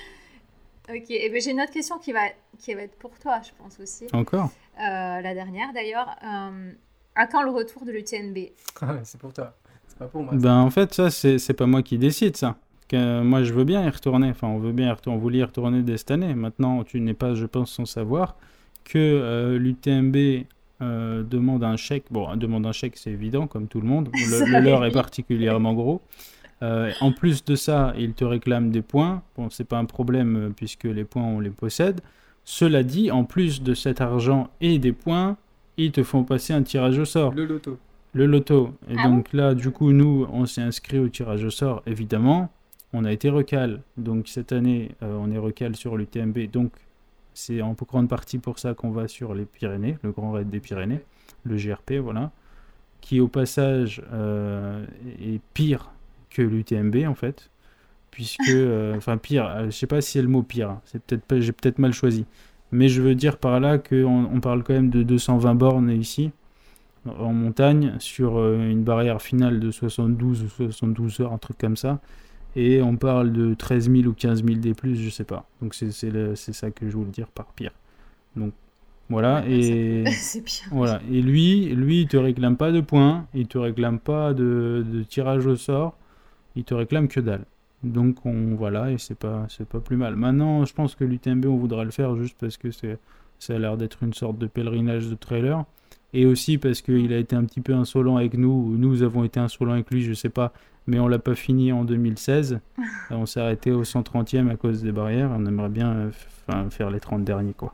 Ok, et ben j'ai une autre question qui va, qui va être pour toi, je pense aussi. Encore euh, La dernière, d'ailleurs. Euh, à quand le retour de l'U T M B? Ah, c'est pour toi. C'est pas pour moi. Ben, en fait, ça, c'est, c'est pas moi qui décide, ça. Que moi je veux bien y retourner, enfin on veut bien y retourner, on voulait y retourner dès cette année. Maintenant tu n'es pas, je pense, sans savoir que euh, l'U T M B euh, demande un chèque. Bon, demande un chèque, c'est évident, comme tout le monde. Le, le leur est particulièrement gros. Euh, en plus de ça, ils te réclament des points. Bon, c'est pas un problème euh, puisque les points on les possède. Cela dit, en plus de cet argent et des points, ils te font passer un tirage au sort. Le loto. Le loto. Et ah donc bon là, du coup, nous, on s'est inscrit au tirage au sort, évidemment. On a été recal, donc cette année euh, on est recal sur l'U T M B, donc c'est en grande partie pour ça qu'on va sur les Pyrénées, le Grand Raid des Pyrénées, le G R P, voilà, qui au passage euh, est pire que l'U T M B en fait, puisque, euh, enfin pire, euh, je sais pas si c'est le mot pire, hein, c'est peut-être pas, j'ai peut-être mal choisi, mais je veux dire par là qu'on on parle quand même de deux cent vingt bornes ici, en montagne, sur euh, une barrière finale de soixante-douze ou soixante-douze heures, un truc comme ça. Et on parle de treize mille ou quinze mille D plus, je sais pas. Donc c'est, c'est, le, c'est ça que je voulais dire par pire. Donc voilà. Ouais, et c'est pire. Voilà. Et lui, lui, il te réclame pas de points, il te réclame pas de, de tirage au sort, il te réclame que dalle. Donc on voilà, et c'est pas, c'est pas plus mal. Maintenant, je pense que l'U T M B, on voudra le faire juste parce que c'est, ça a l'air d'être une sorte de pèlerinage de trailer. Et aussi parce qu'il a été un petit peu insolent avec nous, ou nous avons été insolents avec lui, je sais pas. Mais on l'a pas fini en deux mille seize. On s'est arrêté au cent trentième à cause des barrières. On aimerait bien euh, f- faire les trente derniers, quoi.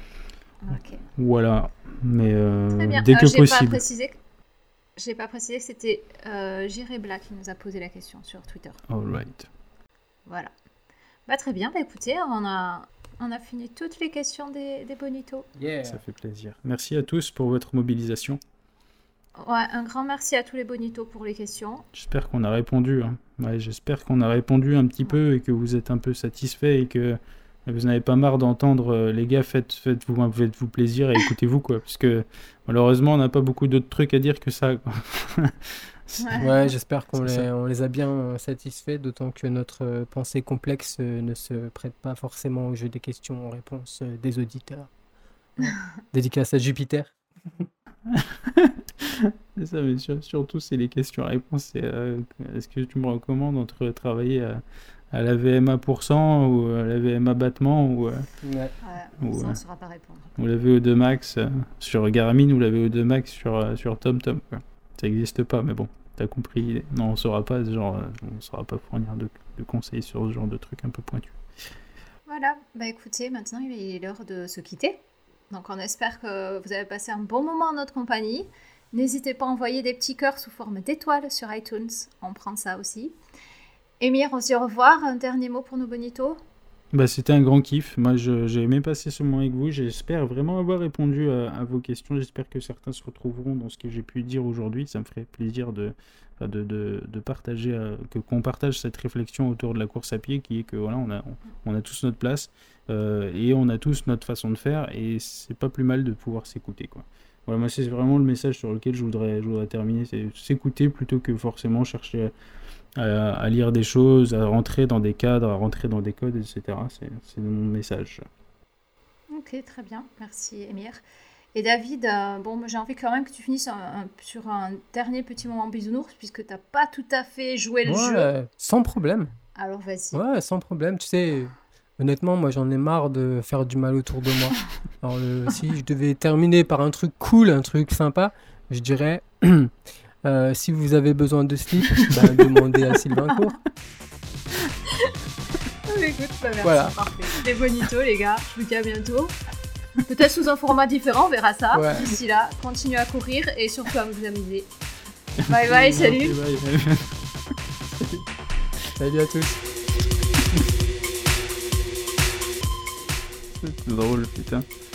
Ok. Voilà. Mais euh, Très bien. dès Euh, que j'ai possible. Pas précisé que... J'ai pas précisé que c'était euh, Jiré Black qui nous a posé la question sur Twitter. All right. Voilà. Bah, très bien. Bah, écoutez, on a, on a fini toutes les questions des, des bonitos. Yeah. Ça fait plaisir. Merci à tous pour votre mobilisation. Ouais, un grand merci à tous les bonitos pour les questions. J'espère qu'on a répondu. Hein. Ouais, j'espère qu'on a répondu un petit peu et que vous êtes un peu satisfaits et que vous n'avez pas marre d'entendre euh, les gars, faites, faites-vous, faites-vous plaisir et écoutez-vous, quoi. Parce que malheureusement, on n'a pas beaucoup d'autres trucs à dire que ça, quoi. Ouais. Ouais, j'espère qu'on C'est les, ça. on les a bien satisfaits, d'autant que notre euh, pensée complexe euh, ne se prête pas forcément au jeu des questions-réponses euh, des auditeurs. Ouais. Dédicace à Jupiter. C'est ça, mais sur- surtout, c'est les questions-réponses. C'est, euh, est-ce que tu me recommandes entre travailler à, à la V M A pour cent ou à la V M A battement ou, euh, Ouais. Ouais, Ou, ça, on euh, ne saura pas répondre. ou la V O deux Max euh, sur Garmin ou la V O deux Max sur, euh, sur TomTom, quoi. Ça n'existe pas, mais bon, t'as compris. Non, on ne saura pas, ce genre, euh, on saura pas fournir de, de conseils sur ce genre de trucs un peu pointus. Voilà. Bah, écoutez, maintenant, il est l'heure de se quitter. Donc, on espère que vous avez passé un bon moment en notre compagnie. N'hésitez pas à envoyer des petits cœurs sous forme d'étoiles sur iTunes. On prend ça aussi. Émir, on se dit au revoir. Un dernier mot pour nos bonitos. Bah, c'était un grand kiff. Moi, je, j'ai aimé passer ce moment avec vous. J'espère vraiment avoir répondu à, à vos questions. J'espère que certains se retrouveront dans ce que j'ai pu dire aujourd'hui. Ça me ferait plaisir de, de, de, de partager, euh, que, qu'on partage cette réflexion autour de la course à pied, qui est que voilà, on a, on, on a tous notre place euh, et on a tous notre façon de faire. Et c'est pas plus mal de pouvoir s'écouter, quoi. Voilà, moi, c'est vraiment le message sur lequel je voudrais, je voudrais terminer. C'est s'écouter plutôt que forcément chercher à, à lire des choses, à rentrer dans des cadres, à rentrer dans des codes, et cetera. C'est, c'est mon message. Ok, très bien. Merci, Émir. Et David, euh, bon, j'ai envie quand même que tu finisses un, un, sur un dernier petit moment bisounours, puisque tu n'as pas tout à fait joué le ouais, jeu. Euh, sans problème. Alors, vas-y. Ouais, sans problème. Tu sais, honnêtement, moi, j'en ai marre de faire du mal autour de moi. Alors, le, si je devais terminer par un truc cool, un truc sympa, je dirais... Euh, si vous avez besoin de slip, bah, demandez à Sylvain Court. Écoute, bah merci, voilà. Parfait. C'était bonito, les gars. Je vous dis à bientôt. Peut-être sous un format différent, on verra ça. Ouais. D'ici là, continuez à courir et surtout à vous amuser. Bye bye, salut. Okay, bye. Salut à tous. C'est drôle, putain.